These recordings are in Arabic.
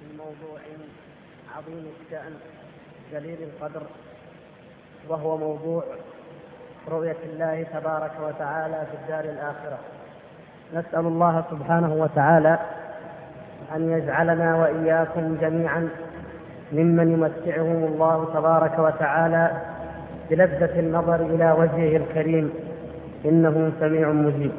في موضوع عظيم الشأن جليل القدر، وهو موضوع رؤية الله تبارك وتعالى في الدار الآخرة. نسأل الله سبحانه وتعالى أن يجعلنا وإياكم جميعا ممن يمتعهم الله تبارك وتعالى بلذة النظر إلى وجهه الكريم، إنه سميع مجيب.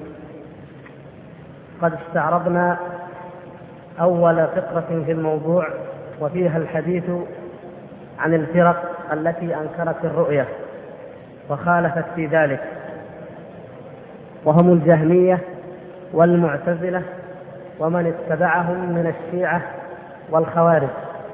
قد استعرضنا أول فقرة في الموضوع، وفيها الحديث عن الفرق التي أنكرت الرؤية وخالفت في ذلك، وهم الجهمية والمعتزلة ومن اتبعهم من الشيعة والخوارج.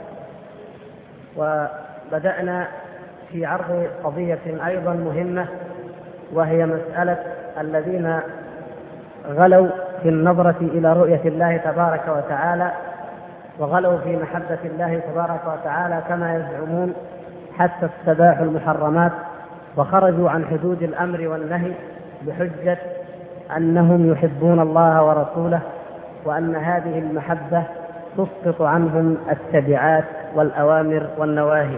وبدأنا في عرض قضية أيضا مهمة، وهي مسألة الذين غلوا في النظرة إلى رؤية الله تبارك وتعالى، وغلوا في محبة الله تبارك وتعالى كما يزعمون، حتى استباحوا المحرمات وخرجوا عن حدود الأمر والنهي بحجة أنهم يحبون الله ورسوله، وأن هذه المحبة تسقط عنهم التبعات والأوامر والنواهي.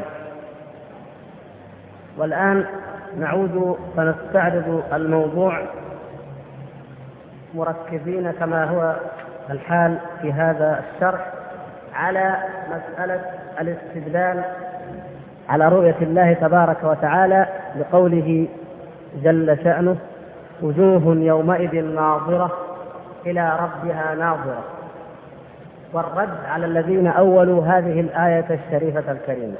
والآن نعود فنستعرض الموضوع مركزين كما هو الحال في هذا الشرح على مسألة الاستدلال على رؤية الله تبارك وتعالى لقوله جل شأنه: وجوه يومئذ ناظرة إلى ربها ناظرة، والرد على الذين أولوا هذه الآية الشريفة الكريمة.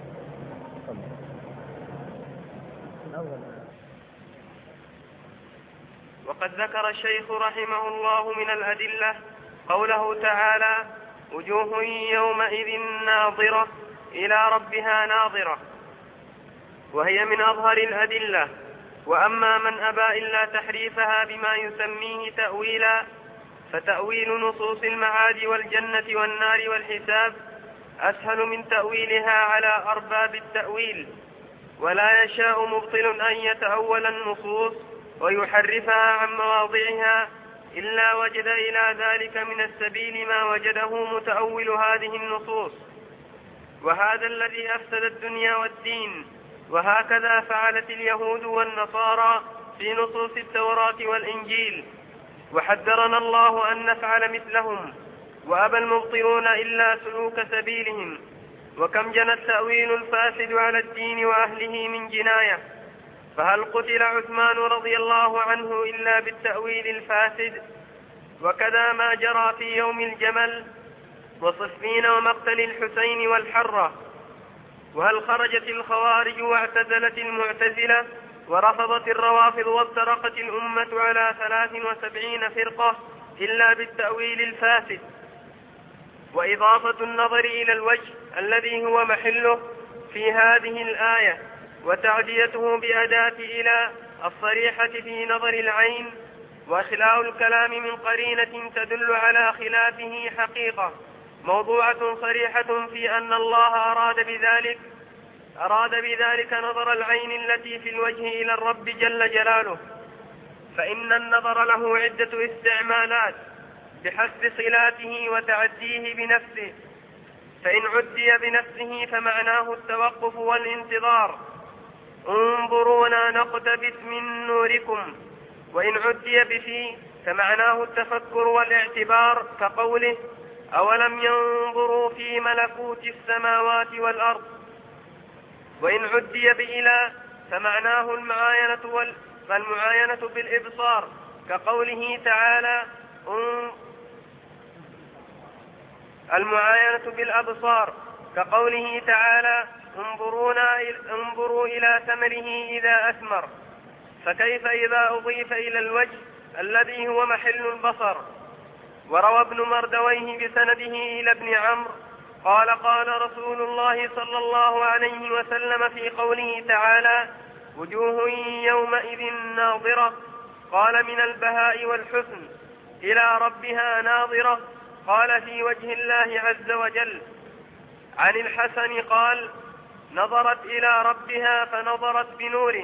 وقد ذكر الشيخ رحمه الله من الأدلة قوله تعالى: وجوه يومئذ ناظرة إلى ربها ناظرة، وهي من أظهر الأدلة. وأما من أبى إلا تحريفها بما يسميه تأويلا، فتأويل نصوص المعاد والجنة والنار والحساب أسهل من تأويلها على أرباب التأويل، ولا يشاء مبطل أن يتأول النصوص ويحرفها عن مواضعها إلا وجد إلى ذلك من السبيل ما وجده متأول هذه النصوص، وهذا الذي أفسد الدنيا والدين. وهكذا فعلت اليهود والنصارى في نصوص التوراة والإنجيل، وحذرنا الله أن نفعل مثلهم، وأبى المبطلون إلا سلوك سبيلهم. وكم جنى التأويل الفاسد على الدين وأهله من جناية، فهل قتل عثمان رضي الله عنه إلا بالتأويل الفاسد؟ وكذا ما جرى في يوم الجمل وصفين ومقتل الحسين والحرة. وهل خرجت الخوارج واعتزلت المعتزلة ورفضت الروافض وافترقت الأمة على 73 فرقة إلا بالتأويل الفاسد؟ وإضافة النظر إلى الوجه الذي هو محله في هذه الآية وتعديته بأداة إلى الصريحة في نظر العين، وإخلاء الكلام من قرينة تدل على خلافه حقيقة موضوعة صريحة في أن الله أراد بذلك نظر العين التي في الوجه إلى الرب جل جلاله، فإن النظر له عدة استعمالات بحسب صلاته وتعديه بنفسه. فإن عدي بنفسه فمعناه التوقف والانتظار: انظرونا نقتبس من نوركم. وإن عدي بفيه فمعناه التفكر والاعتبار، كقوله: أولم ينظروا في ملكوت السماوات والأرض. وإن عدي بإلى فمعناه المعاينة بالإبصار، كقوله تعالى: المعاينة بالأبصار، كقوله تعالى: انظروا إلى ثمره إذا أثمر. فكيف إذا أضيف إلى الوجه الذي هو محل البصر؟ وروى ابن مردويه بسنده إلى ابن عمرو قال: قال رسول الله صلى الله عليه وسلم في قوله تعالى: وجوه يومئذ ناظرة، قال: من البهاء والحسن. إلى ربها ناظرة، قال: في وجه الله عز وجل. عن الحسن قال: نظرت إلى ربها فنظرت بنوره،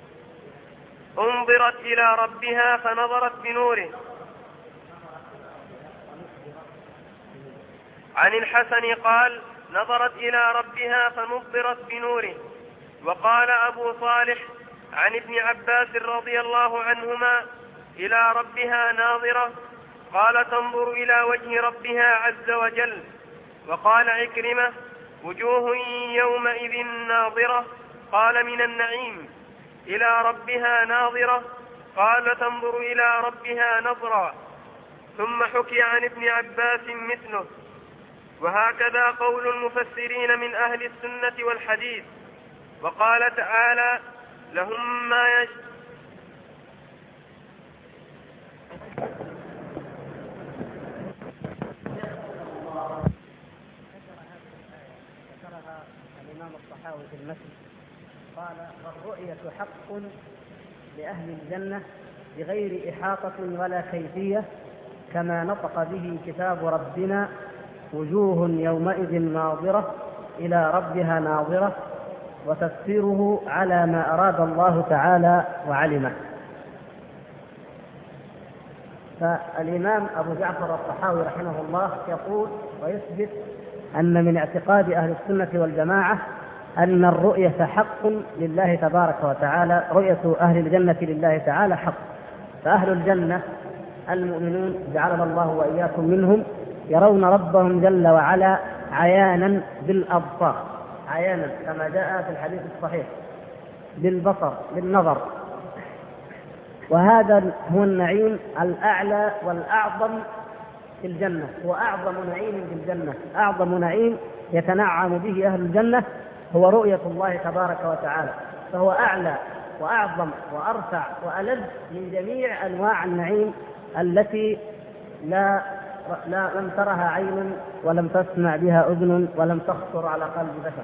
انظرت إلى ربها فنظرت بنوره. عن الحسن قال: نظرت إلى ربها فنضرت بنوره. وقال أبو صالح عن ابن عباس رضي الله عنهما: إلى ربها ناظرة، قال: تنظر إلى وجه ربها عز وجل. وقال عكرمة: وجوه يومئذ ناظرة، قال: من النعيم. إلى ربها ناظرة، قال: تنظر إلى ربها نظرا. ثم حكي عن ابن عباس مثله. وهكذا قول المفسرين من أهل السنة والحديث. وقال تعالى: لهم ما ذكرها الإمام الطحاوي في المسجد، قال: والرؤية حق لأهل الجنة بغير إحاطة ولا كيفية، كما نطق به كتاب ربنا: وجوه يومئذ ناظرة إلى ربها ناظرة. وتفسيره على ما أراد الله تعالى وعلمه. فالإمام أبو جعفر الطحاوي رحمه الله يقول ويثبت أن من اعتقاد أهل السنة والجماعة أن الرؤية حق لله تبارك وتعالى، رؤية أهل الجنة لله تعالى حق. فأهل الجنة المؤمنون جعلنا الله وإياكم منهم يرون ربهم جل وعلا عيانا بالأبصار، عيانا كما جاء في الحديث الصحيح، بالبصر بالنظر. وهذا هو النعيم الأعلى والأعظم في الجنة، وأعظم نعيم في الجنة، أعظم نعيم يتنعم به أهل الجنة هو رؤية الله تبارك وتعالى، فهو أعلى وأعظم وأرفع وألذ من جميع أنواع النعيم التي لم ترها عين ولم تسمع بها أذن ولم تخطر على قلب بشر.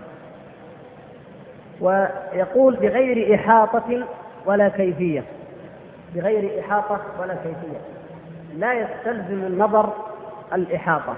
ويقول: بغير إحاطة ولا كيفية، بغير إحاطة ولا كيفية، لا يستلزم النظر الإحاطة،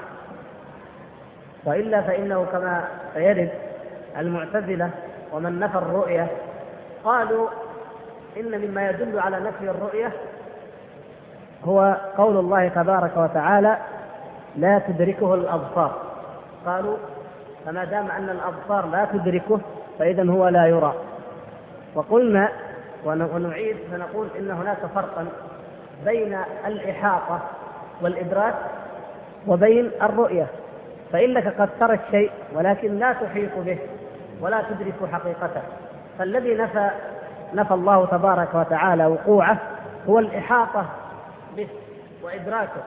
وإلا فإنه كما سيرد المعتزلة ومن نفى الرؤية قالوا إن مما يدل على نفي الرؤية هو قول الله تبارك وتعالى: لا تدركه الأبصار. قالوا فما دام أن الأبصار لا تدركه فإذن هو لا يرى. وقلنا ونعيد فنقول إن هناك فرقا بين الإحاطة والإدراك وبين الرؤية. فإنك قد ترى الشيء ولكن لا تحيط به ولا تدرك حقيقته. فالذي نفى الله تبارك وتعالى وقوعه هو الإحاطة به وإدراكه،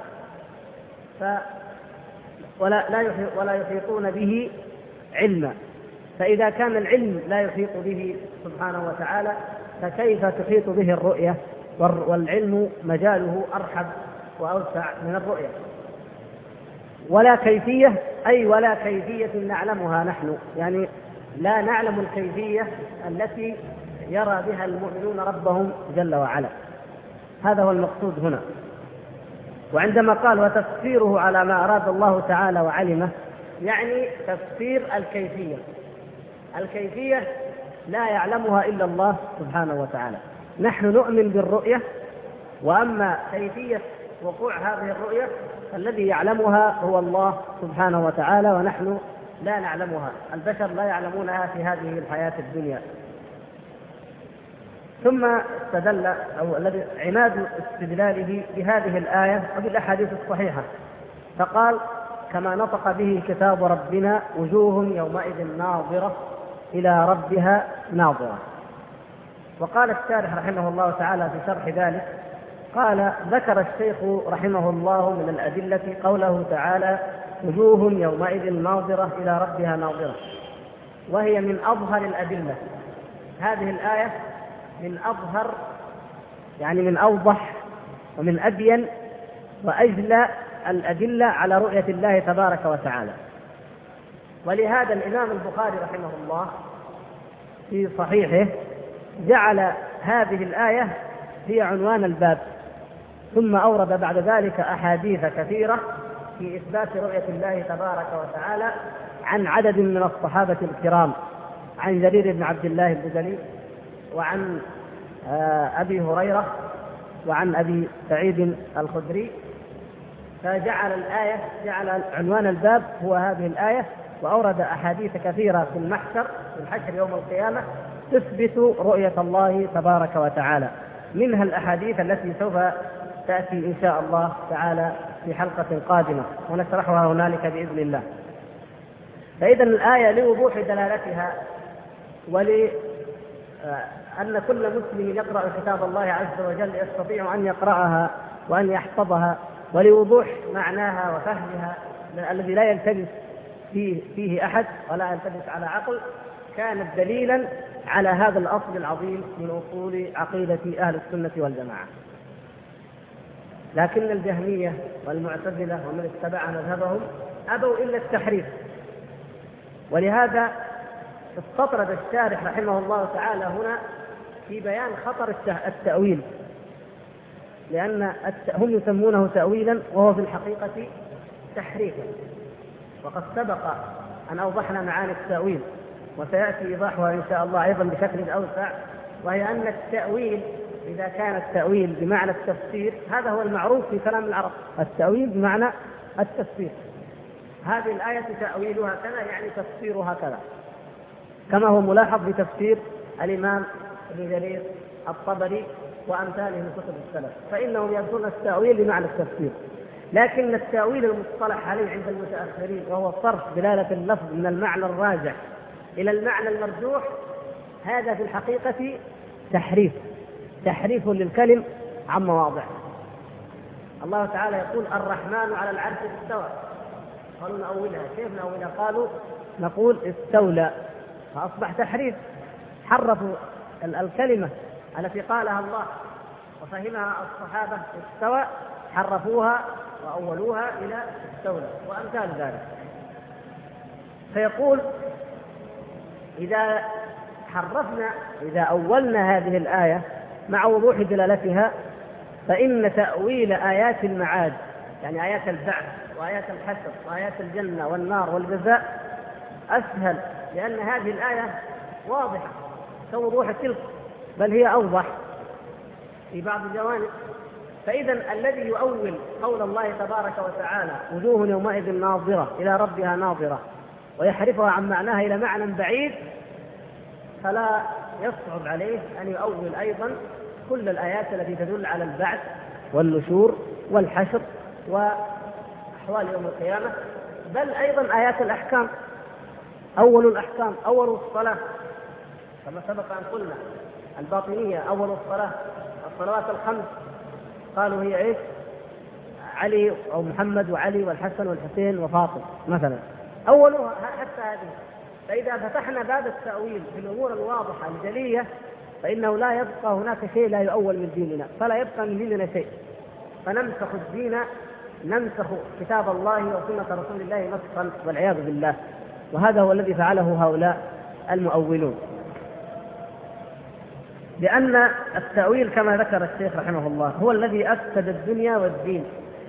ولا يحيطون به علما. فإذا كان العلم لا يحيط به سبحانه وتعالى فكيف تحيط به الرؤية؟ والعلم مجاله أرحب وأوسع من الرؤية. ولا كيفية، أي ولا كيفية نعلمها نحن، يعني لا نعلم الكيفية التي يرى بها المؤمنون ربهم جل وعلا. هذا هو المقصود هنا. وعندما قال: وتفسيره على ما أراد الله تعالى وعلمه، يعني تفسير الكيفية. الكيفية لا يعلمها إلا الله سبحانه وتعالى. نحن نؤمن بالرؤية، وأما كيفية وقوع هذه الرؤية الذي يعلمها هو الله سبحانه وتعالى، ونحن لا نعلمها، البشر لا يعلمونها في هذه الحياة الدنيا. ثم استدل أو الذي عماد استدلاله بهذه الآية وبالأحاديث الصحيحة، فقال: كما نطق به كتاب ربنا: وجوه يومئذ ناظرة إلى ربها ناظرة. وقال الشارح رحمه الله تعالى في شرح ذلك، قال: ذكر الشيخ رحمه الله من الأدلة قوله تعالى: وجوه يومئذ ناظرة إلى ربها ناظرة، وهي من أظهر الأدلة. هذه الآية من أظهر، يعني من أوضح ومن أبين وأجلى الأدلة على رؤية الله تبارك وتعالى. ولهذا الإمام البخاري رحمه الله في صحيحه جعل هذه الآية هي عنوان الباب، ثم أورد بعد ذلك أحاديث كثيرة في إثبات رؤية الله تبارك وتعالى عن عدد من الصحابة الكرام، عن جرير بن عبد الله البجلي، وعن أبي هريرة، وعن أبي سعيد الخدري، فجعل الآية، جعل عنوان الباب هو هذه الآية، وأورد أحاديث كثيرة في المحشر، في الحشر يوم القيامة، تثبت رؤية الله تبارك وتعالى، منها الأحاديث التي سوف تأتي إن شاء الله تعالى في حلقة قادمة ونشرحها هنالك بإذن الله. فإذا الآية لوضوح دلالتها ولأن كل مسلم يقرأ كتاب الله عز وجل يستطيع أن يقرأها وأن يحفظها، ولوضوح معناها وفهمها الذي لا يلتبس فيه أحد ولا يلتبس على عقل، كانت دليلا على هذا الأصل العظيم من أصول عقيدة أهل السنة والجماعة. لكن الجهمية والمعتزلة ومن اتبع مذهبهم أبوا إلا التحريف، ولهذا استطرد الشارح رحمه الله تعالى هنا في بيان خطر التأويل، لأن هم يسمونه تأويلا وهو في الحقيقة تحريفا. وقد سبق أن أوضحنا معاني التأويل وسيأتي إيضاحها إن شاء الله أيضا بشكل أوسع، وهي أن التأويل إذا كان التأويل بمعنى التفسير، هذا هو المعروف في كلام العرب، التأويل بمعنى التفسير. هذه الآية تأويلها كذا يعني تفسيرها كذا، كما هو ملاحظ في تفسير الإمام ابن جرير الطبري وأمثاله من كتب السلف، فإنهم يذكرون التأويل بمعنى التفسير. لكن التأويل المصطلح عليه عند المتأخرين وهو صرف دلالة اللفظ من المعنى الراجح إلى المعنى المرجوح، هذا في الحقيقة تحريف للكلم عن مواضعه. الله تعالى يقول الرحمن على العرش استوى، قالوا نأولها، كيف نأولها؟ قالوا نقول استولى، فأصبح تحريف، حرفوا الكلمة التي قالها الله وفهمها الصحابة استوى، حرفوها وأولوها إلى استولى وأمثال ذلك. فيقول إذا أولنا هذه الآية مع وضوح دلالتها، فإن تأويل آيات المعاد، يعني آيات البعث وآيات الحشر وآيات الجنة والنار والجزاء، أسهل، لأن هذه الآية واضحة كوضوح تلك، بل هي أوضح في بعض الجوانب. فإذا الذي يؤول قول الله تبارك وتعالى وجوه يومئذ ناظرة إلى ربها ناظرة ويحرفها عن معناها إلى معنى بعيد، فلا يصعب عليه أن يؤول أيضا كل الآيات التي تدل على البعث والنشور والحشر وأحوال يوم القيامة، بل أيضا آيات الأحكام. أول الأحكام أول الصلاة، كما سبق أن قلنا الباطنية أول الصلاة، الصلوات الخمس قالوا هي إيش؟ علي أو محمد وعلي والحسن والحسين وفاطمة مثلا، أولها حتى هذه. فإذا فتحنا باب التأويل في الأمور الواضحة الجلية، فإنه لا يبقى هناك شيء لا يؤول من ديننا، فلا يبقى من ديننا شيء، فنمسخ الدين، نمسخ كتاب الله وسنة رسول الله مسخا والعياذ بالله. وهذا هو الذي فعله هؤلاء المؤولون، لأن التأويل كما ذكر الشيخ رحمه الله هو الذي أفسد الدنيا والدين.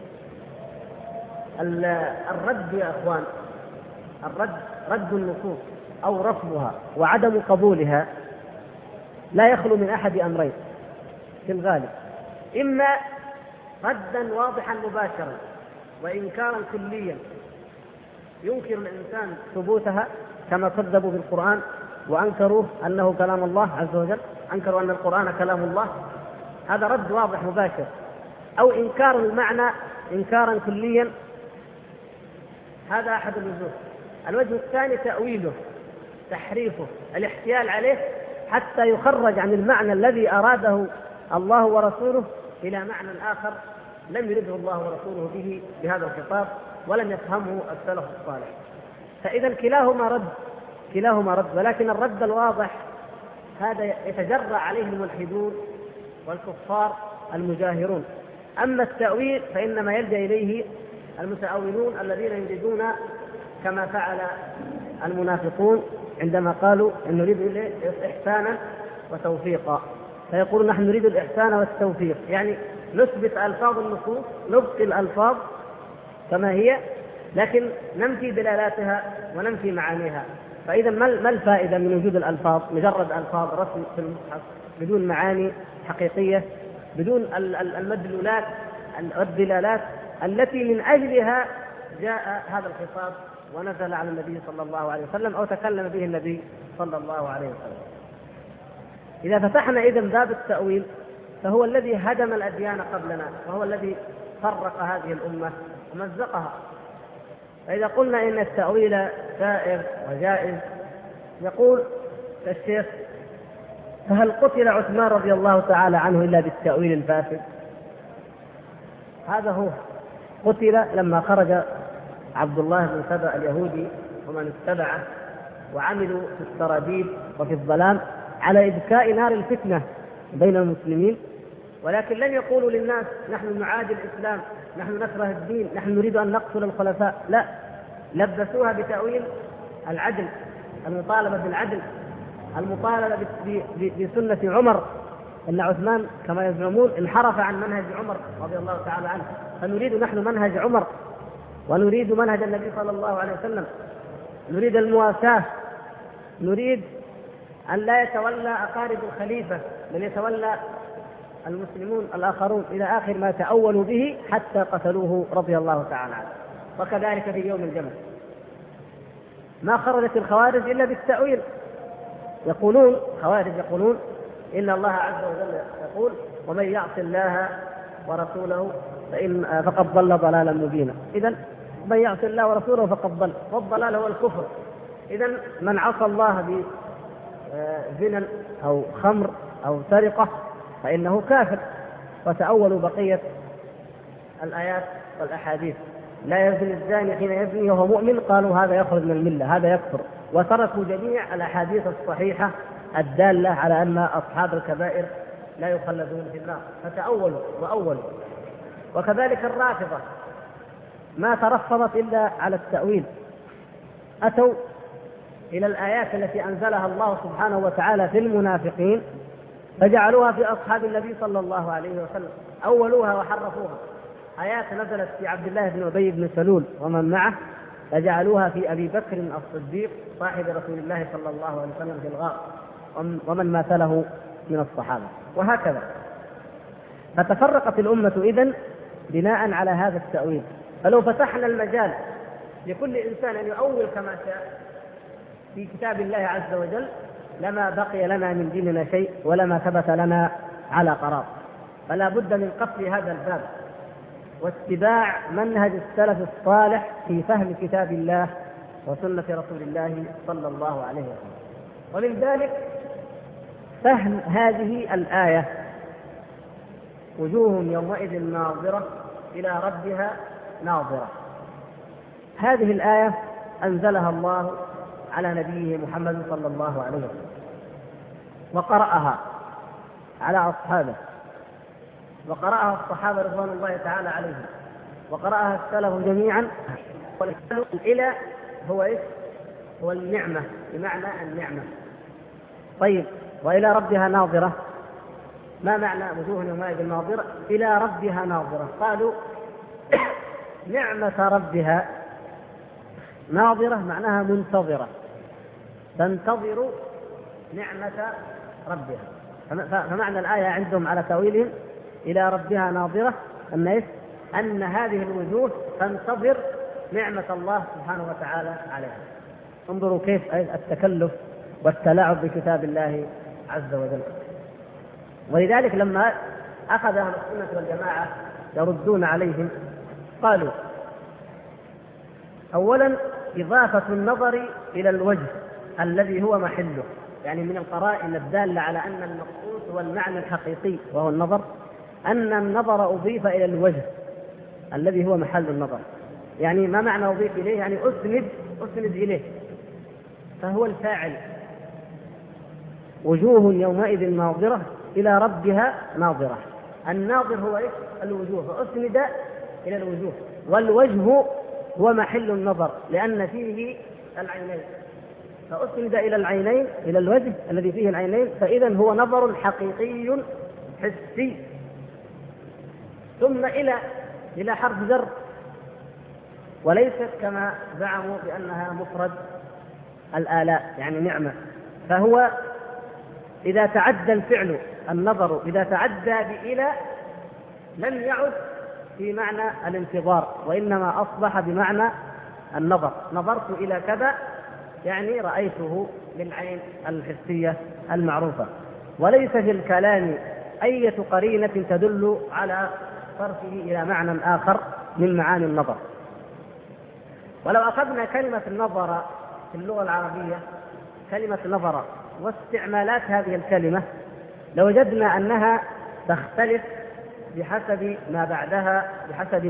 الرد يا أخوان، رد النصوص أو رفضها وعدم قبولها لا يخلو من أحد أمرين في الغالب: إما ردا واضحا مباشرا وإنكارا كليا ينكر الإنسان ثبوتها، كما كذبوا بالقرآن وأنكروا أنه كلام الله عز وجل، أنكروا أن القرآن كلام الله، هذا رد واضح مباشر. أو إنكار المعنى إنكارا كليا، هذا أحد الوجوه. الوجه الثاني تأويله، تحريفه، الاحتيال عليه حتى يخرج عن المعنى الذي أراده الله ورسوله إلى معنى آخر لم يرده الله ورسوله به بهذا الخطاب ولم يفهمه السلف الصالح. فإذا كلاهما رد، ولكن الرد الواضح هذا يتجرأ عليه الملحدون والكفار المجاهرون. أما التأويل فإنما يلجأ إليه المتأولون الذين يريدون كما فعل المنافقون عندما قالوا إن نريد إحسانا وتوفيقا، فيقولون نحن نريد الإحسان والتوفيق، يعني نثبت ألفاظ النصوص، نبقي الألفاظ كما هي، لكن ننفي دلالاتها وننفي معانيها. فإذا ما الفائدة من وجود الألفاظ؟ مجرد ألفاظ رسم في المصحف بدون معاني حقيقية، بدون المدلولات والدلالات التي من أجلها جاء هذا الخطاب ونزل على النبي صلى الله عليه وسلم أو تكلم به النبي صلى الله عليه وسلم. إذا فتحنا إذن باب التأويل فهو الذي هدم الأديان قبلنا، وهو الذي فرق هذه الأمة ومزقها. فإذا قلنا إن التأويل سائر وجائز، يقول الشيخ: فهل قتل عثمان رضي الله تعالى عنه إلا بالتأويل الفاسد؟ هذا هو، قتل لما خرج عبد الله بن سبأ اليهودي ومن اتبعه وعملوا في السراديب وفي الظلام على إبكاء نار الفتنة بين المسلمين، ولكن لم يقولوا للناس نحن نعادي الإسلام، نحن نكره الدين، نحن نريد أن نقتل الخلفاء، لا، لبسوها بتأويل العدل، المطالبة بالعدل، المطالبة بسنة عمر، أن عثمان كما يزعمون انحرف عن منهج عمر رضي الله تعالى عنه، فنريد نحن منهج عمر ونريد منهج النبي صلى الله عليه وسلم، نريد المواساة، نريد أن لا يتولى أقارب الخليفة بل يتولى المسلمون الآخرون، إلى آخر ما تأولوا به حتى قتلوه رضي الله تعالى عنه. وكذلك في يوم الجمل ما خرجت الخوارج إلا بالتأويل. يقولون خوارج يقولون إن الله عز وجل يقول: ومن يعص الله ورسوله فقد ضل ضلالا مبينا. إذن من يعص الله ورسوله فقد ضل، والضلال هو الكفر. إذن من عصى الله بزنا أو خمر أو سرقة فإنه كافر. وتأولوا بقية الآيات والأحاديث: لا يزني الزاني حين يزني وهو مؤمن، قالوا هذا يخرج من الملة، هذا يكفر. وتركوا جميع الأحاديث الصحيحة الدالة على أن أصحاب الكبائر لا يخلدون في النار، فتأولوا وأولوا. وكذلك الرافضة ما ترفضت إلا على التأويل، أتوا إلى الآيات التي أنزلها الله سبحانه وتعالى في المنافقين فجعلوها في أصحاب النبي صلى الله عليه وسلم، أولوها وحرفوها. آيات نزلت في عبد الله بن أبي بن سلول ومن معه فجعلوها في أبي بكر الصديق صاحب رسول الله صلى الله عليه وسلم في الغار ومن ماثله من الصحابة، وهكذا. فتفرقت الأمة إذن بناء على هذا التأويل. فلو فتحنا المجال لكل إنسان أن يؤول كما شاء في كتاب الله عز وجل لما بقي لنا من ديننا شيء ولما ثبت لنا على قرار. فلا بد من قفل هذا الباب واتباع منهج السلف الصالح في فهم كتاب الله وسنة رسول الله صلى الله عليه وسلم. ومن ذلك فهم هذه الآية: وجوه يومئذ ناظرة إلى ربها ناظرة. هذه الآية أنزلها الله على نبيه محمد صلى الله عليه وسلم وقرأها على أصحابه، وقرأها الصحابة رضوان الله تعالى عليهم، وقرأها السلف جميعا. الإلى هو إيش؟ هو النعمة، بمعنى النعمة. طيب، وإلى ربها ناظرة، ما معنى وجوه يومئذ ناظرة إلى ربها ناظرة؟ قالوا نعمة ربها ناظرة معناها منتظرة، تنتظر نعمة ربها. فمعنى الآية عندهم على تأويلهم إلى ربها ناظرة أن هذه الوجوه تنتظر نعمة الله سبحانه وتعالى عليها. انظروا كيف التكلف والتلاعب بكتاب الله عز وجل. ولذلك لما أخذ أهل السنة والجماعة يردون عليهم قالوا: أولا إضافة النظر إلى الوجه الذي هو محله، يعني من القرائن الدالة على أن المقصود هو المعنى الحقيقي وهو النظر، أن النظر أضيف إلى الوجه الذي هو محل النظر. يعني ما معنى أضيف إليه؟ يعني أسند إليه، فهو الفاعل. وجوه يومئذ ناظرة إلى ربها ناظرة. الناظر هو إيش؟ الوجوه، فأسند إلى الوجوه، والوجه هو محل النظر لأن فيه العينين، فأسند إلى العينين، إلى الوجه الذي فيه العينين، فإذا هو نظر حقيقي حسي. ثم إلى حرف جر، وليست كما زعموا بأنها مفرد الآلاء يعني نعمة. فهو إذا تعدى الفعل النظر، إذا تعدى بإلى لم يعد في معنى الانتظار، وإنما أصبح بمعنى النظر. نظرت إلى كذا يعني رأيته بالعين الحسية المعروفة، وليس في الكلام أي قرينة تدل على صرفه إلى معنى آخر من معاني النظر. ولو أخذنا كلمة النظر في اللغة العربية، كلمة نظر واستعمالات هذه الكلمة، لوجدنا أنها تختلف بحسب ما بعدها، بحسب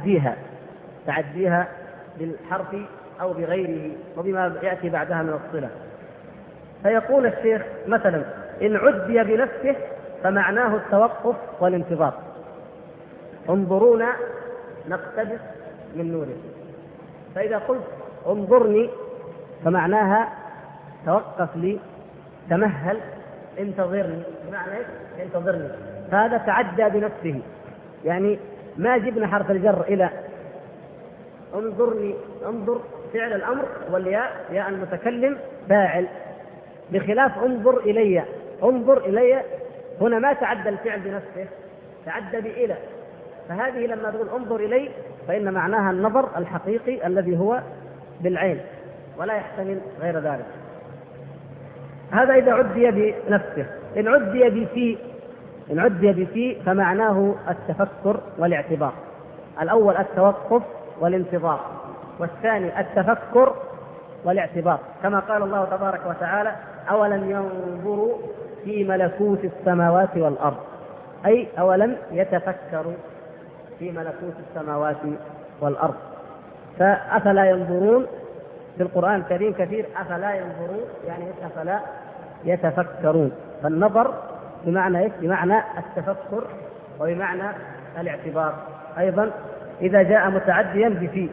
تعديها بالحرف أو بغيره وبما يأتي بعدها من الصلة. فيقول الشيخ مثلا: إن عدي بنفسه فمعناه التوقف والانتظار. انظرونا نقتبس من نوره. فإذا قلت انظرني فمعناها توقف لي، تمهل، انتظرني، بمعنى انتظرني. فهذا تعدى بنفسه، يعني ما جبنا حرف الجر إلى انظرني. انظر فعل الأمر، والياء ياء المتكلم فاعل، بخلاف انظر إلي. انظر إلي هنا ما تعدى الفعل بنفسه، تعدى بإلى. فهذه لما تقول انظر إلي فإن معناها النظر الحقيقي الذي هو بالعين ولا يحتمل غير ذلك. هذا إذا عدي بنفسه. إن عدي بفي فمعناه التفكر والاعتبار. الأول التوقف والانتظار، والثاني التفكر والاعتبار، كما قال الله تبارك وتعالى: أولم ينظروا في ملكوت السماوات والأرض، أي أولم يتفكروا في ملكوت السماوات والأرض. فأفلا ينظرون في القرآن الكريم كثير، أفلا ينظرون يعني أفلا يتفكرون. فالنظر بمعنى بمعنى التفكر وبمعنى الاعتبار أيضا إذا جاء متعديا بفي.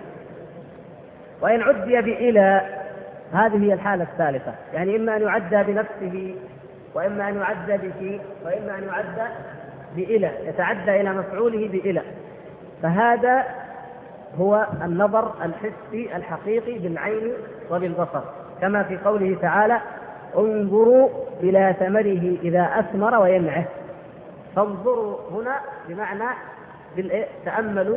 وإن عدي بإلى هذه هي الحالة الثالثة، يعني إما أن يعدى بنفسه، وإما أن يعدى بفي، وإما أن يعدى بإلى، يتعدى إلى مفعوله بإلى. فهذا هو النظر الحسي الحقيقي بالعين وبالبصر، كما في قوله تعالى: انظروا إلى ثمره إذا أثمر وينعه. فانظروا هنا بمعنى تأملوا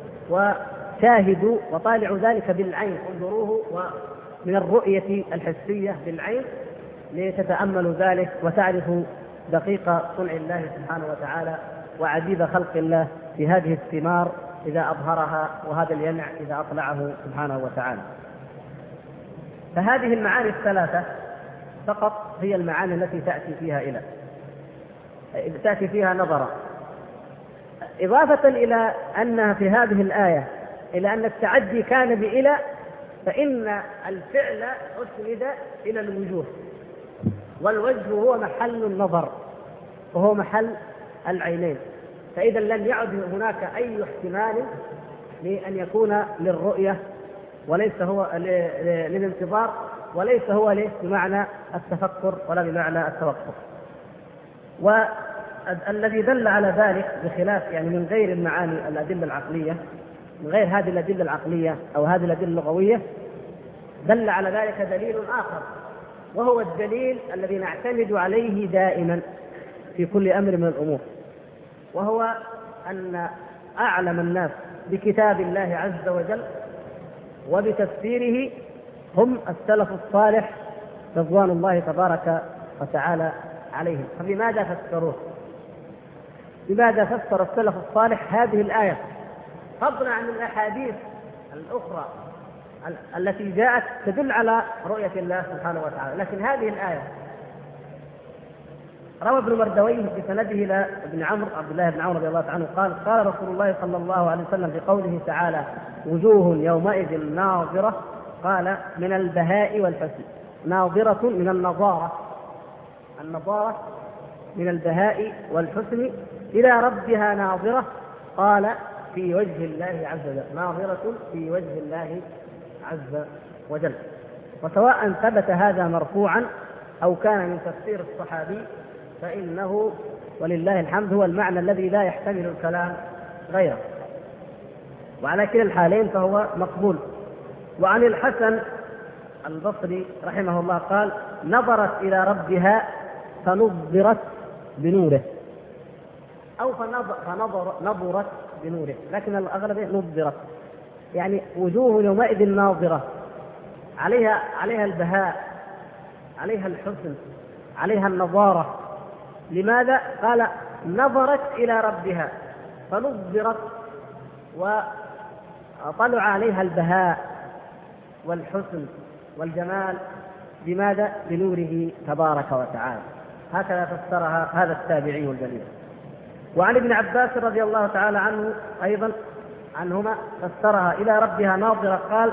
وشاهدوا وطالعوا ذلك بالعين، انظروه ومن الرؤية الحسية بالعين لتتأملوا ذلك وتعرفوا دقيق صنع الله سبحانه وتعالى وعجيب خلق الله في هذه الثمار إذا أظهرها، وهذا الينع إذا أطلعه سبحانه وتعالى. فهذه المعاني الثلاثة فقط هي المعاني التي تأتي فيها نظرا، إضافة إلى أنها في هذه الآية إلى أن التعدي كان بإلى، فإن الفعل أسند إلى الوجوه، والوجه هو محل النظر وهو محل العينين. فإذا لم يعد هناك أي احتمال لأن يكون للرؤية، وليس هو للانتظار، وليس هو بمعنى التفكر ولا بمعنى التوقف. والذي دل على ذلك بخلاف يعني من غير المعاني الأدلة العقلية، من غير هذه الأدلة العقلية أو هذه الأدلة اللغوية، دل على ذلك دليل آخر، وهو الدليل الذي نعتمد عليه دائما في كل أمر من الأمور، وهو أن أعلم الناس بكتاب الله عز وجل وبتفسيره هم السلف الصالح رضوان الله تبارك وتعالى عليهم. فبماذا فسروه؟ لماذا فسر السلف الصالح هذه الآية فضلا عن الأحاديث الأخرى التي جاءت تدل على رؤية الله سبحانه وتعالى؟ لكن هذه الآية روى ابن مردويه بسنده إلى ابن عمرو عبد الله بن عمرو رضي الله عنه قال: قال رسول الله صلى الله عليه وسلم في قوله تعالى: وجوه يومئذ ناظرة، قال: من البهاء والحسن. ناظرة من النظارة من البهاء والحسن، إلى ربها ناظرة، قال: في وجه الله عز وجل. ناظرة في وجه الله عز وجل. وسواء ثبت هذا مرفوعا أو كان من تفسير الصحابي فإنه ولله الحمد هو المعنى الذي لا يحتمل الكلام غيره، وعلى كلا الحالين فهو مقبول. وعن الحسن البصري رحمه الله قال: نظرت إلى ربها فنظرت بنوره، أو نظرت بنوره، لكن الأغلب نضرت، يعني وجوه يومئذ ناظرة، عليها البهاء، عليها الحسن، عليها النضارة. لماذا؟ قال نظرت إلى ربها فنضرت وطلع عليها البهاء والحسن والجمال. بماذا؟ بنوره تبارك وتعالى. هكذا فسرها هذا التابعي الجليل. وعن ابن عباس رضي الله تعالى عنه أيضا عنهما فسرها إلى ربها ناظرة، قال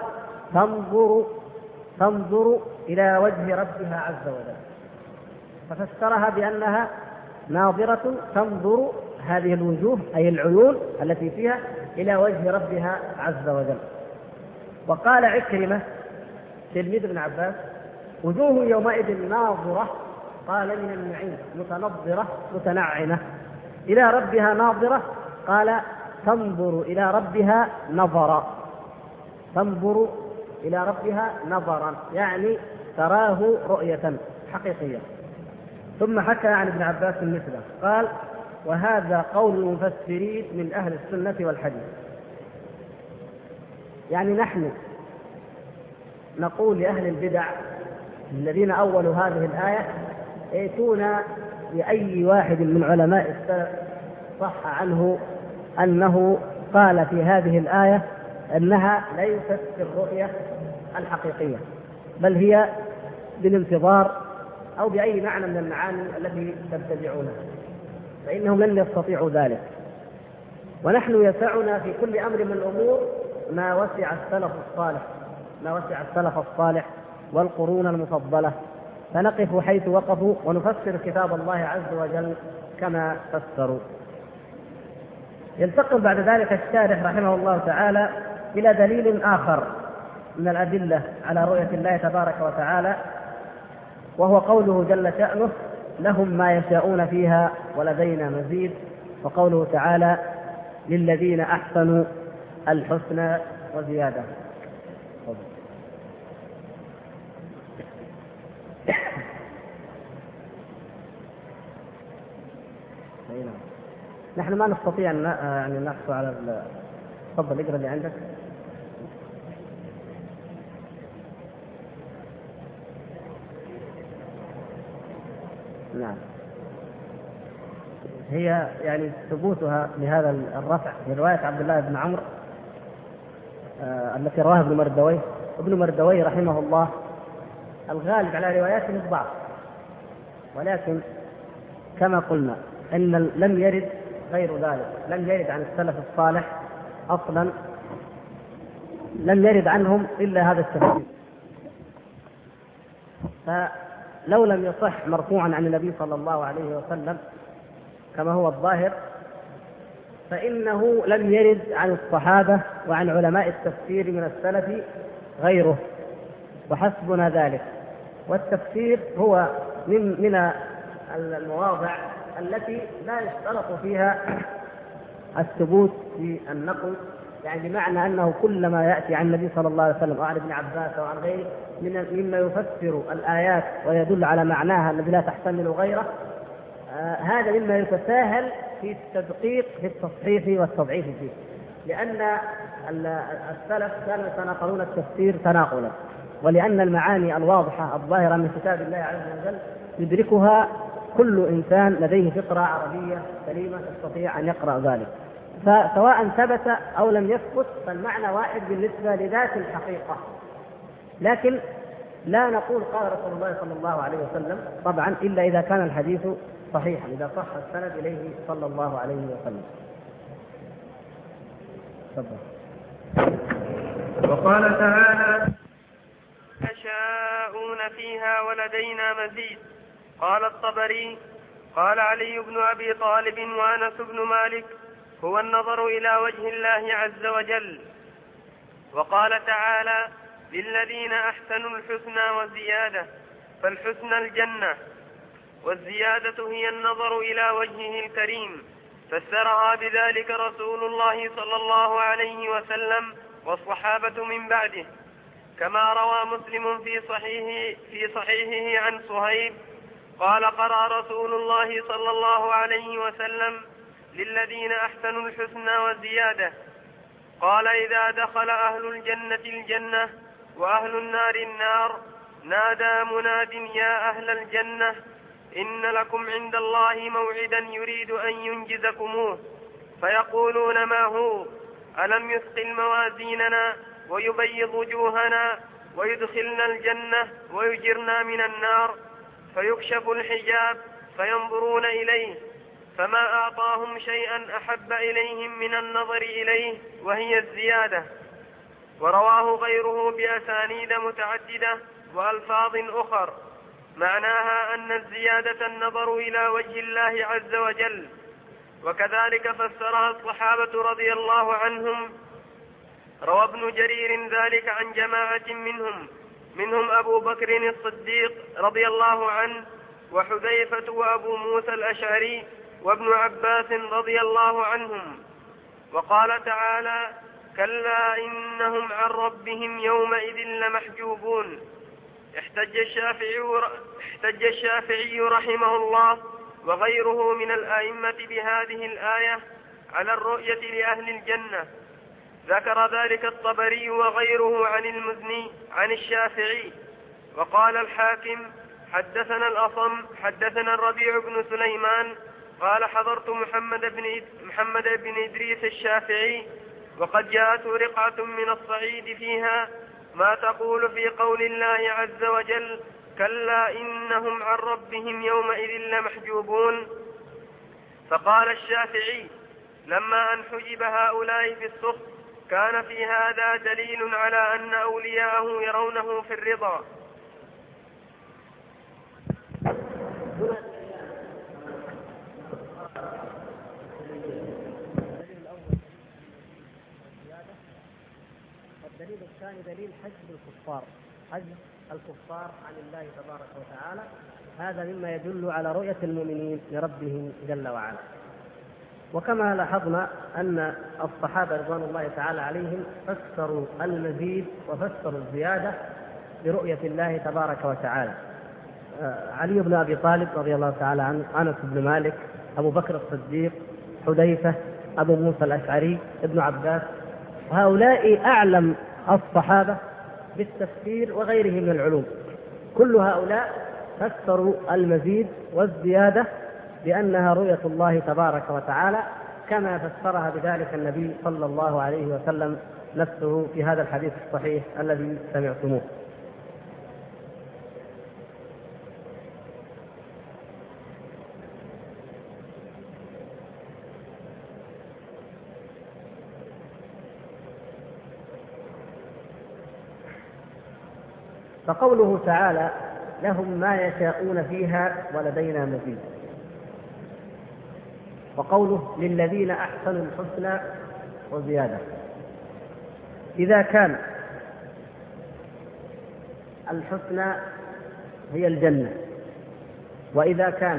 تنظر إلى وجه ربها عز وجل، ففسرها بأنها ناظرة تنظر هذه الوجوه أي العيون التي فيها إلى وجه ربها عز وجل. وقال عكرمة تلميذ ابن عباس وجوه يومئذ ناظرة، قال من النعيم متنظرة متنعمة، إلى ربها ناظرة، قال تنظر إلى ربها نظرا، تنظر إلى ربها نظرا، يعني تراه رؤية حقيقية. ثم حكى عن ابن عباس مثله، قال وهذا قول المفسرين من أهل السنة والحديث. يعني نحن نقول لأهل البدع الذين أولوا هذه الآية ائتون بأي واحد من علماء السلف صح عنه أنه قال في هذه الآية أنها ليست الرؤية الحقيقية، بل هي بالانتظار أو بأي معنى من المعاني التي تبتدعونها، فإنهم لن يستطيعوا ذلك. ونحن يسعنا في كل أمر من الأمور ما وسع السلف الصالح والقرون المفضلة، فنقف حيث وقفوا ونفسر كتاب الله عز وجل كما فسروا. ينتقل بعد ذلك الشارح رحمه الله تعالى إلى دليل آخر من الأدلة على رؤية الله تبارك وتعالى، وهو قوله جل شأنه لهم ما يشاءون فيها ولدينا مزيد، وقوله تعالى للذين أحسنوا الحسنى وزيادة. نحن ما نستطيع أن يعني نحصل على تفضل اقرأ اللي عندك. نعم، هي يعني ثبوتها لهذا الرفع في رواية عبد الله بن عمرو التي رواها ابن مردوي رحمه الله. الغالب على رواياته الضعف، ولكن كما قلنا أن لم يرد غير ذلك، لم يرد عن السلف الصالح أصلا، لم يرد عنهم إلا هذا التفسير. فلو لم يصح مرفوعا عن النبي صلى الله عليه وسلم كما هو الظاهر، فإنه لم يرد عن الصحابة وعن علماء التفسير من السلف غيره، وحسبنا ذلك. والتفسير هو من المواضع التي لا يشترط فيها الثبوت في النقل، يعني بمعنى أنه كلما يأتي عن النبي صلى الله عليه وسلم أو عن ابن عباس أو عن غيره مما يفسر الآيات ويدل على معناها الذي لا تحتمل غيره، هذا مما يتساهل في التدقيق في التصحيح والتضعيف فيه، لأن السلف كانوا يتناقلون التفسير تناقلا، ولأن المعاني الواضحة الظاهرة من كتاب الله عز وجل يدركها كل إنسان لديه فطرة عربية سليمة يستطيع أن يقرأ ذلك. فسواء ثبت أو لم يثبت فالمعنى واحد بالنسبة لذات الحقيقة، لكن لا نقول قال رسول الله صلى الله عليه وسلم طبعا إلا إذا كان الحديث صحيحا، إذا صح السند إليه صلى الله عليه وسلم. تفضل. وقال تعالى يشاءون فيها ولدينا مزيد. قال الطبري قال علي بن أبي طالب وأنس بن مالك هو النظر إلى وجه الله عز وجل. وقال تعالى للذين أحسنوا الحسنى وزيادة، فالحسنى الجنة، والزيادة هي النظر إلى وجهه الكريم، فسرها بذلك رسول الله صلى الله عليه وسلم والصحابة من بعده، كما روى مسلم في صحيحه عن صهيب قال قرأ رسول الله صلى الله عليه وسلم للذين أحسنوا الحسنى وزيادة. قال: إذا دخل أهل الجنة الجنة وأهل النار النار نادى مناد: يا أهل الجنة إن لكم عند الله موعدا يريد أن ينجزكموه. فيقولون: ما هو؟ ألم يثقل موازيننا ويبيض وجوهنا ويدخلنا الجنة ويجرنا من النار؟ فيكشف الحجاب فينظرون إليه، فما أعطاهم شيئا أحب إليهم من النظر إليه، وهي الزيادة. ورواه غيره بأسانيد متعددة وألفاظ أخر، معناها أن الزيادة النظر إلى وجه الله عز وجل. وكذلك فسرها الصحابة رضي الله عنهم. روى ابن جرير ذلك عن جماعة منهم أبو بكر الصديق رضي الله عنه، وحذيفة وأبو موسى الأشعري وابن عباس رضي الله عنهم. وقال تعالى: كلا إنهم عن ربهم يومئذ لمحجوبون. احتج الشافعي رحمه الله وغيره من الآئمة بهذه الآية على الرؤية لأهل الجنة. ذكر ذلك الطبري وغيره عن المزني عن الشافعي. وقال الحاكم: حدثنا الأصم حدثنا الربيع بن سليمان قال: حضرت محمد بن إدريس الشافعي، وقد جاءت رقعة من الصعيد فيها ما تقول في قول الله عز وجل: كلا إنهم عن ربهم يومئذ لمحجوبون. فقال الشافعي: لما أن حجب هؤلاء في السخط كان في هذا دليل على أن أولياءه يرونه في الرضا. الدليل الثاني دليل حجب الكفار عن الله تبارك وتعالى. هذا مما يدل على رؤية المؤمنين لربهم جل وعلا. وكما لاحظنا أن الصحابة رضوان الله تعالى عليهم فسروا المزيد وفسروا الزيادة برؤية الله تبارك وتعالى. علي بن أبي طالب رضي الله تعالى عنه، أنس بن مالك، أبو بكر الصديق، حذيفة، أبو موسى الأشعري، ابن عباس، هؤلاء أعلم الصحابة بالتفسير وغيره من العلوم. كل هؤلاء فسروا المزيد والزيادة بأنها رؤية الله تبارك وتعالى، كما فسرها بذلك النبي صلى الله عليه وسلم نفسه في هذا الحديث الصحيح الذي سمعتموه. فقوله تعالى: لهم ما يشاءون فيها ولدينا مزيد، وقوله: للذين أحسنوا الحسنى وزيادة. إذا كان الحسنى هي الجنة، وإذا كان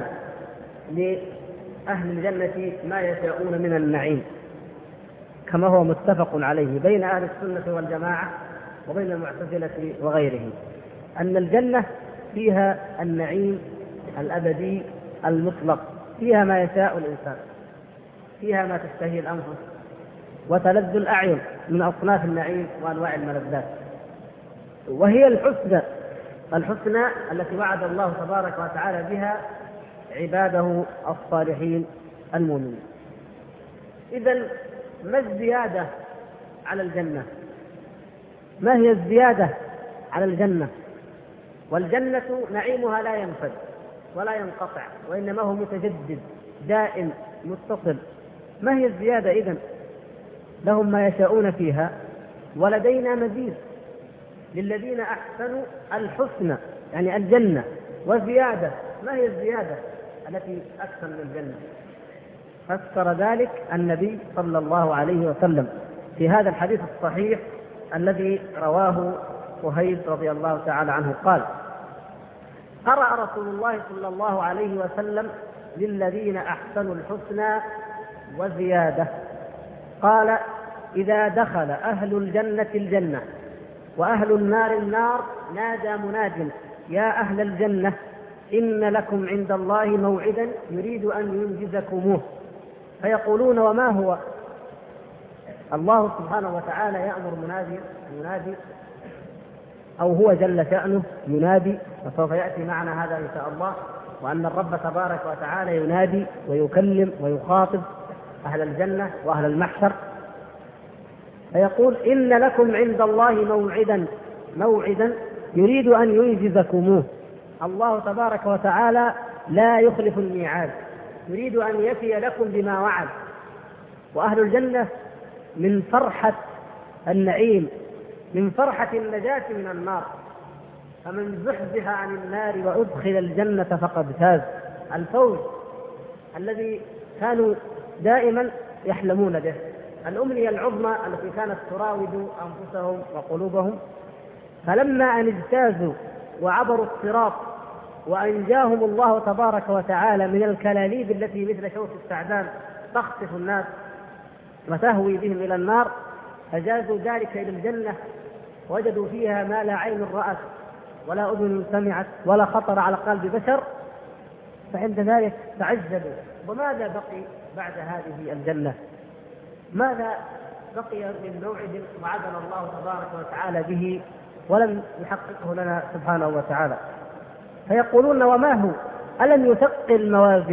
لأهل الجنة ما يشاءون من النعيم كما هو متفق عليه بين أهل السنة والجماعة وبين المعتزلة وغيرهم، أن الجنة فيها النعيم الأبدي المطلق، فيها ما يشاء الإنسان، فيها ما تشتهي الأنفس وتلذ الأعين من أصناف النعيم وأنواع الملذات. وهي الحسنى التي وعد الله تبارك وتعالى بها عباده الصالحين المؤمنين. إذن ما الزيادة على الجنة؟ ما هي الزيادة على الجنة؟ والجنة نعيمها لا ينفد ولا ينقطع، وإنما هو متجدد دائم متصل. ما هي الزيادة إذن؟ لهم ما يشاءون فيها ولدينا مزيد، للذين أحسنوا الحسنى يعني الجنة وزيادة. ما هي الزيادة التي أكثر من الجنة؟ فسر ذلك النبي صلى الله عليه وسلم في هذا الحديث الصحيح الذي رواه وهيب رضي الله تعالى عنه قال: قرأ رسول الله صلى الله عليه وسلم: للذين أحسنوا الحسنى وزيادة. قال: إذا دخل أهل الجنة الجنة وأهل النار النار نادى مناد: يا أهل الجنة إن لكم عند الله موعدا يريد أن ينجزكموه. فيقولون وما هو؟ الله سبحانه وتعالى يأمر ينادي أو هو جل شأنه ينادي، وسوف يأتي معنا هذا إن شاء الله، وأن الرب تبارك وتعالى ينادي ويكلم ويخاطب أهل الجنة وأهل المحشر، فيقول إن لكم عند الله موعدا يريد أن ينجزكموه. الله تبارك وتعالى لا يخلف الميعاد، يريد أن يفي لكم بما وعد. وأهل الجنة من فرحة النعيم، من فرحة النجاة من النار، فمن زحزح عن النار وأدخل الجنة فقد فاز. الفوز الذي كانوا دائما يحلمون به، الأمنية العظمى التي كانت تراود أنفسهم وقلوبهم. فلما أن اجتازوا وعبروا الصراط وأنجاهم الله تبارك وتعالى من الكلاليب التي مثل شوك السعدان تخطف الناس وتهوي بهم إلى النار، فجازوا ذلك إلى الجنة، وجدوا فيها ما لا عين رأت ولا أذن سمعت ولا خطر على قلب بشر، فعند ذلك تعجبوا. وماذا بقي بعد هذه الجنة؟ ماذا بقي من موعد وعدنا الله تبارك وتعالى به ولم يحققه لنا سبحانه وتعالى؟ فيقولون وما هو؟ ألم يثقل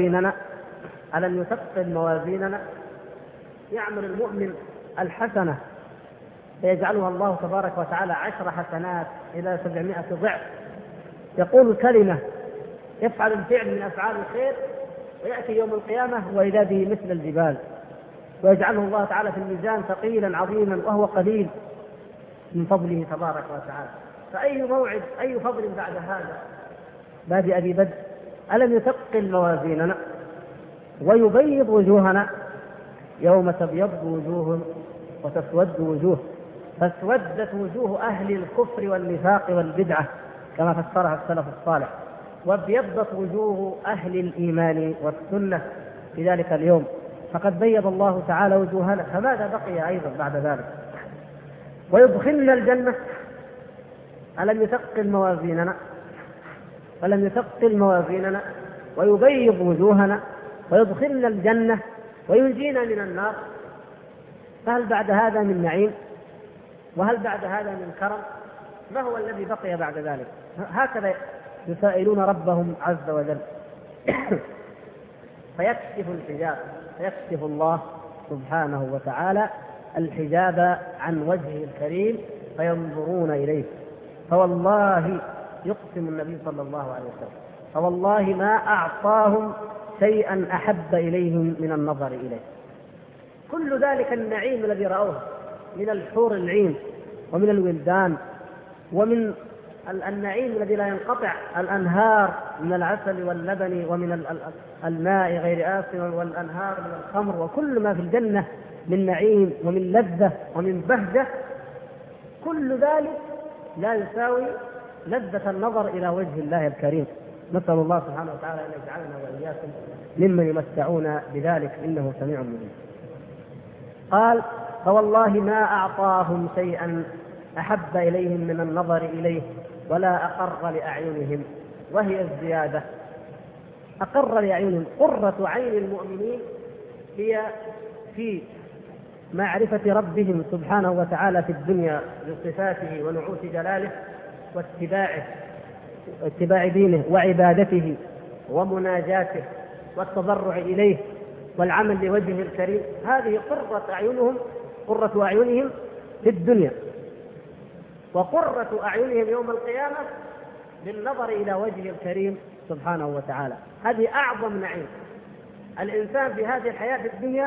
موازيننا؟ يعمل المؤمن الحسنة فيجعلها الله تبارك وتعالى 10 حسنات إلى 700 ضعف. يقول كلمة، يفعل الفعل من أفعال الخير، ويأتي يوم القيامة وإذا به مثل الجبال، ويجعله الله تعالى في الميزان ثقيلا عظيما وهو قليل من فضله تبارك وتعالى. فأي موعد، أي فضل بعد هذا؟ بادئ أبي بدر ألم يثقل موازيننا ويبيض وجوهنا يوم تبيض وجوه وتسود وجوه، فاسودت وجوه أهل الكفر والنفاق والبدعة كما فسرها السلف الصالح، وابيضت وجوه أهل الإيمان والسنة في ذلك اليوم، فقد بيض الله تعالى وجوهنا. فماذا بقي أيضا بعد ذلك؟ ويدخلنا الجنة ألم يثقل موازيننا ويبيض وجوهنا ويدخلنا الجنة وينجينا من النار. فهل بعد هذا من نعيم؟ وهل بعد هذا من كرم؟ ما هو الذي بقي بعد ذلك؟ هكذا يسائلون ربهم عز وجل. فيكشف الله سبحانه وتعالى الحجاب عن وجهه الكريم فينظرون إليه. فوالله، يقسم النبي صلى الله عليه وسلم، فوالله ما أعطاهم شيئا أحب إليهم من النظر إليه. كل ذلك النعيم الذي رأوه من الحور العين ومن الولدان ومن النعيم الذي لا ينقطع، الأنهار من العسل واللبن ومن الماء غير آسن، والأنهار من الخمر، وكل ما في الجنة من نعيم ومن لذة ومن بهجة، كل ذلك لا يساوي لذة النظر إلى وجه الله الكريم. نسأل الله سبحانه وتعالى أن يجعلنا وإياكم ممن يمتعون بذلك، إنه سميع مجيب. قال فوالله ما أعطاهم شيئا أحب إليهم من النظر إليه ولا أقر لأعينهم، وهي الزيادة. أقر لأعينهم، قرة عين المؤمنين هي في معرفة ربهم سبحانه وتعالى في الدنيا بصفاته ونعوت جلاله واتباع دينه وعبادته ومناجاته والتضرع إليه والعمل لوجهه الكريم. هذه قرة أعينهم في الدنيا، وقرة أعينهم يوم القيامة بالنظر إلى وجهه الكريم سبحانه وتعالى. هذه أعظم نعيم. الإنسان في هذه الحياة في الدنيا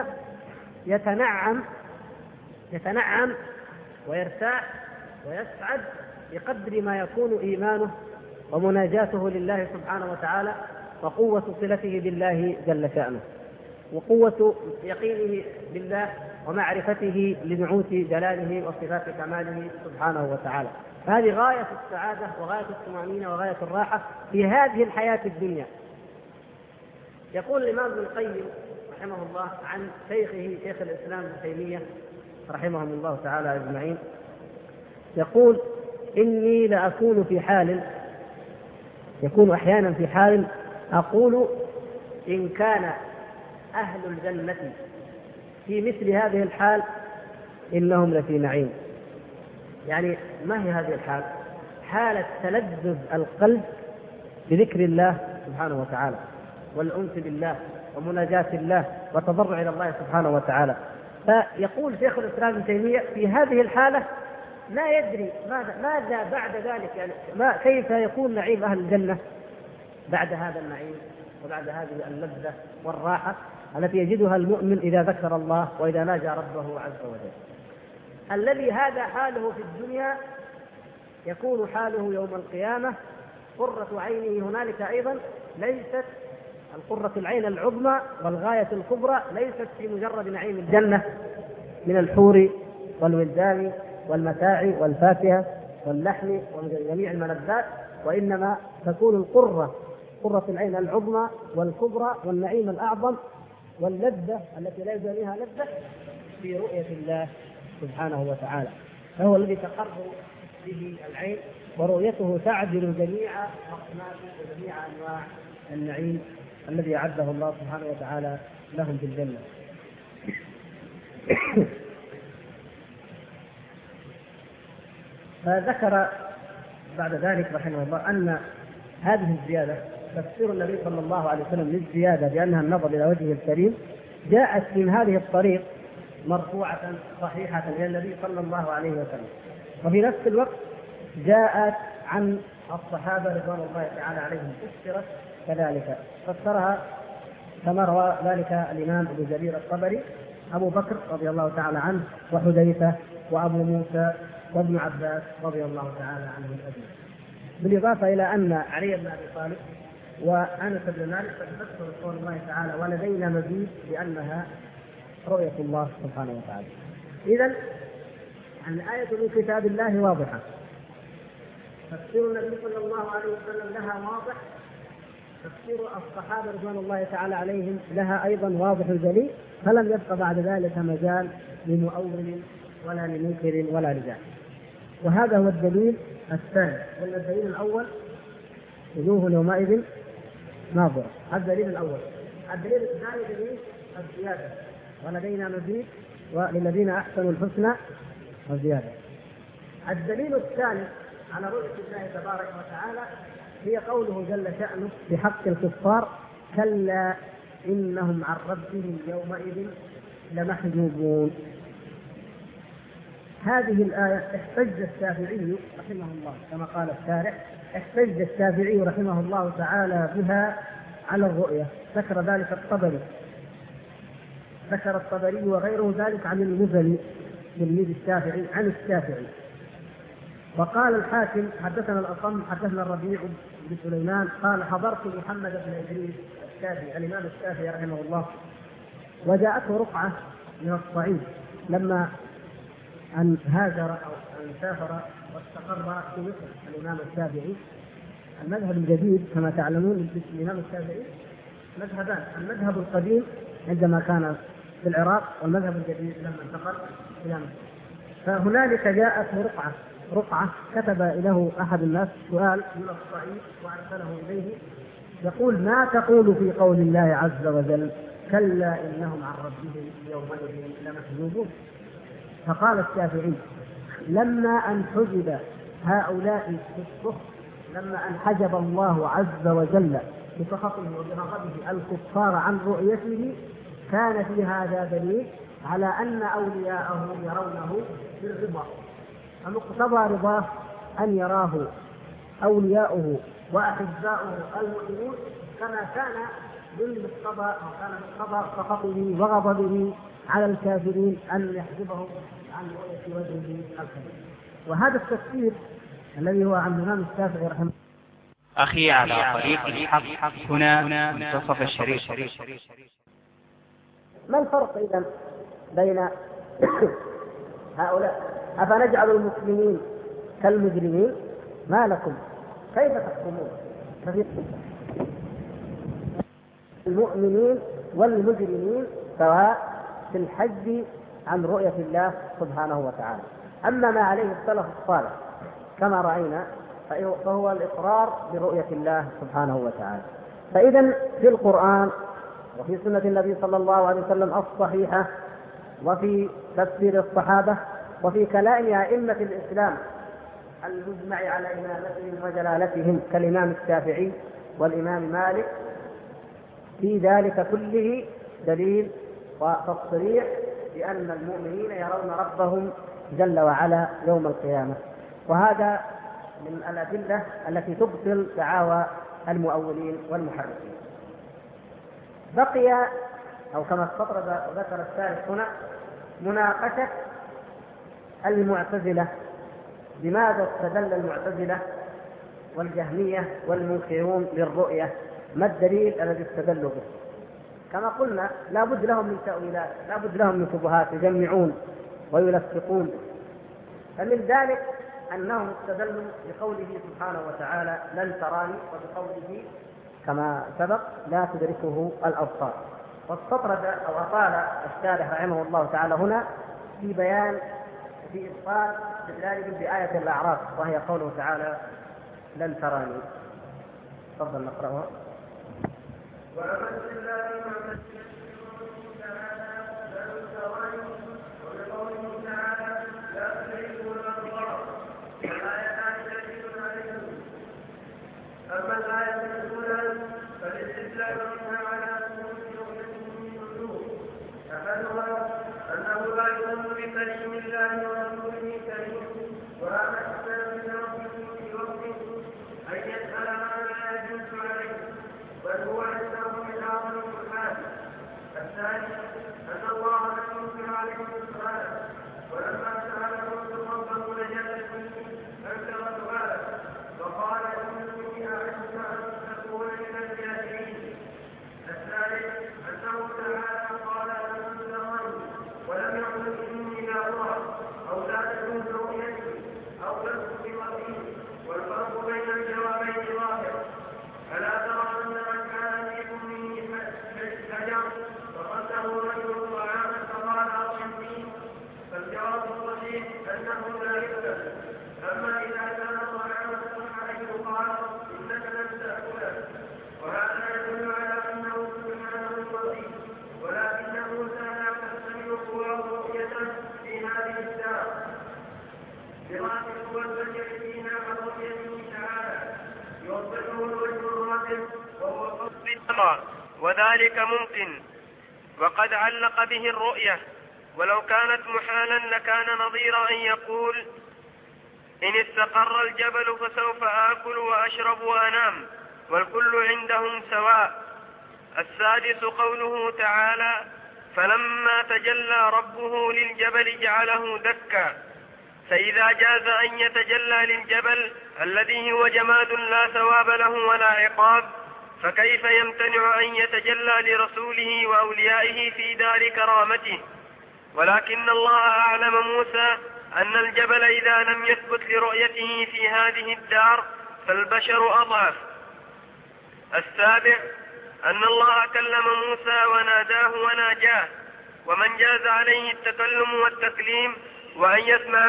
يتنعم ويرتاح ويسعد بقدر ما يكون إيمانه ومناجاته لله سبحانه وتعالى، وقوة صلته بالله جل شأنه، وقوة يقينه بالله ومعرفته لنعوت جلاله وصفات كماله سبحانه وتعالى. هذه غاية السعادة وغاية الطمأنينة وغاية الراحة في هذه الحياة الدنيا. يقول الإمام ابن القيم رحمه الله عن شيخه شيخ الإسلام ابن تيمية رحمهم الله تعالى أجمعين، يقول إني لأكون في حال، يكون أحيانا في حال أقول إن كان أهل الجنة في مثل هذه الحال إنهم لفي نعيم. يعني ما هي هذه الحال؟ حالة تلذذ القلب بذكر الله سبحانه وتعالى والأنس بالله ومناجاة الله وتضرع إلى الله سبحانه وتعالى. فيقول شيخ الإسلام ابن تيمية في هذه الحالة لا يدري ماذا بعد ذلك، يعني كيف يكون نعيم أهل الجنة بعد هذا النعيم وبعد هذه اللذة والراحة التي يجدها المؤمن إذا ذكر الله وإذا ناجى ربه عز وجل. الذي هذا حاله في الدنيا يكون حاله يوم القيامة قرة عينه هنالك أيضا ليست القرة العين العظمى والغاية الكبرى ليست في مجرد نعيم الجنة من الحور والولدان والمتاع والفاكهة واللحم وجميع الملذات، وإنما تكون قرة العين العظمى والكبرى والنعيم الأعظم واللذة التي لا يزالها لذة في رؤية الله سبحانه وتعالى، فهو الذي تقر به العين ورؤيته تعدل جميع أصناف وجميع أنواع النعيم الذي أعده الله سبحانه وتعالى لهم في الجنة. فذكر بعد ذلك رحمه الله أن هذه الزيادة تفسير النبي صلى الله عليه وسلم للزيادة بأنها النظر إلى وجهه الكريم جاءت من هذه الطريق مرفوعة صحيحة إلى النبي صلى الله عليه وسلم، وفي نفس الوقت جاءت عن الصحابة رضوان الله تعالى عليهم فسرت كذلك، فسرها كما روى ذلك الإمام ابن جرير الطبري أبو بكر رضي الله تعالى عنه وحذيفة وأبو موسى وابن عباس رضي الله تعالى عنهم أجمعين، بالإضافة إلى أن علي بن أبي طالب وأنس بن مالك قد فسروا قول الله تعالى ولدينا مزيد بأنها رؤية الله سبحانه وتعالى. إذن الآية من كتاب الله واضحة، تفسير النبي صلى الله عليه وسلم لها واضح، تفسير الصحابة رضوان الله تعالى عليهم لها أيضا واضح جلي، فلم يبق بعد ذلك مجال لمؤول ولا لمنكر ولا لجاهل. وهذا هو الدليل الثاني، وأن الدليل الأول وجوه يومئذ ناظرة، هذا الدليل الأول. الدليل الثاني دليل الزيادة ولدينا مزيد وللذين أحسنوا الحسنى والزيادة. الدليل الثالث على رؤية الله تبارك وتعالى هي قوله جل شأنه بحق الكفار كلا إنهم عن ربهم يومئذ لمحجوبون. هذه الآية احتج الشافعي رحمه الله كما قال الشارح، احتج الشافعي رحمه الله تعالى بها على الرؤية، ذكر ذلك الطبري، ذكر الطبري وغيره ذلك عن المزني تلميذ الشافعي عن الشافعي. وقال الحاكم حدثنا الأصم حدثنا الربيع بن سليمان قال حضرت محمد بن إدريس الشافعي الإمام الشافعي رحمه الله، وجاءته رقعة من الصعيد لما أن هاجر أو أن سافر واستقر في مصر الإمام الشافعي. المذهب الجديد كما تعلمون الإمام الشافعي مذهبان، المذهب القديم عندما كان في العراق والمذهب الجديد لما انتقل إلى مصر. فهنالك جاءته رقعة كتب له أحد الناس سؤال من الصعيد وأرسله إليه يقول ما تقول في قول الله عز وجل كلا إنهم عن ربهم يومئذ لمحجوبون؟ فقال الشافعي لما أن حجب هؤلاء في الصخر، لما أن حجب الله عز وجل بسخطه وبغضبه الكفار عن رؤيته كان في هذا دليل على أن أولياءه يرونه بالرضا، فمقتضى رضاه أن يراه أولياؤه وأحباؤه المؤمنون كما كان بالمقتضى أو كان مقتضى سخطه وغضبه على الكافرين أن يحجبهم عن رؤية وجهه الكريم. وهذا التفسير الذي هو عن الإمام الشافعي رحمه الله. أخي على طريق الحق هنا منتصف الشريط. ما الفرق إذن بين هؤلاء؟ أفنجعل المسلمين كالمجرمين؟ ما لكم كيف تحكمون؟ المؤمنين والمجرمين سواء في الحج عن رؤية الله سبحانه وتعالى. أما ما عليه السلف الصالح كما رأينا فهو الإقرار برؤية الله سبحانه وتعالى. فإذا في القرآن وفي سنة النبي صلى الله عليه وسلم الصحيحة، وفي تفسير الصحابة، وفي كلام أئمة الإسلام المجمع على إمامتهم وجلالتهم كالإمام الشافعي والإمام مالك، في ذلك كله دليل وتصريح بأن المؤمنين يرون ربهم جل وعلا يوم القيامة. وهذا من الأدلة التي تبطل دعاوى المؤولين والمحرفين. بقي أو كما استطرد وذكر الشارح هنا مناقشة المعتزلة. لماذا استدل المعتزلة والجهمية والمنكرون للرؤية؟ ما الدليل الذي استدلوا به؟ كما قلنا لا بد لهم من تأويلات، لا بد لهم من شبهات يجمعون ويلفقون. فمن ذلك أنهم استدلوا بقوله سبحانه وتعالى لن تراني، وبقوله كما سبق لا تدركه الأبصار. واستطرد أو أطال الشارح رحمه الله تعالى هنا في بيان في إبطال ذلك بآية الأعراف، وهي قوله تعالى لن تراني. تفضل نقرأها. أما الآية الأولى فالاستدلال منها على أحدها أنه لا يؤمن بكريم الله ورسوله كريم، وهذا السبب من ربه في وقته أن يسأل ما لا يجوز عليه، بل هو عنده من أعظم الحال. الثاني أن الله لم ينكر عليه السؤال، ولما سأله ربه لجل فيه أنكر سؤاله وقال إني أعلمك أن تكون من الجاهلين. الثالث أنه تعالى قال ولم يقل إني لا أرى أو لا تجوز رؤيتي أو لست بوكيل، والفرق بين الجوابين ظاهر. ألا ترى أن من كان في أمه حجر فقده رجل طعاما فقال أطعمني؟ فالجواب الصحيح أنه لا يقبل. أما إذا كان طعاما عليه قال إنك لن تأكله، وهذا يدل على أنه سبحانه وكيل، ولكن موسى لا تحتمل رؤية في هذه الدار براسه والبشر فينا عن رؤيته تعالى يوضحه الوجه الرابع وهو قصد الأمر، وذلك ممكن. وقد علق به الرؤية، ولو كانت محالا لكان نظير أن يقول إن استقر الجبل فسوف آكل وأشرب وأنام والكل عندهم سواء. السادس قوله تعالى فلما تجلى ربه للجبل جعله دكا، فإذا جاز أن يتجلى للجبل الذي هو جماد لا ثواب له ولا عقاب، فكيف يمتنع أن يتجلى لرسوله وأوليائه في دار كرامته؟ ولكن الله أعلم موسى أن الجبل إذا لم يثبت لرؤيته في هذه الدار فالبشر أضعف. السابع أن الله كلم موسى وناداه وناجاه، ومن جاز عليه التكلم والتكليم وأن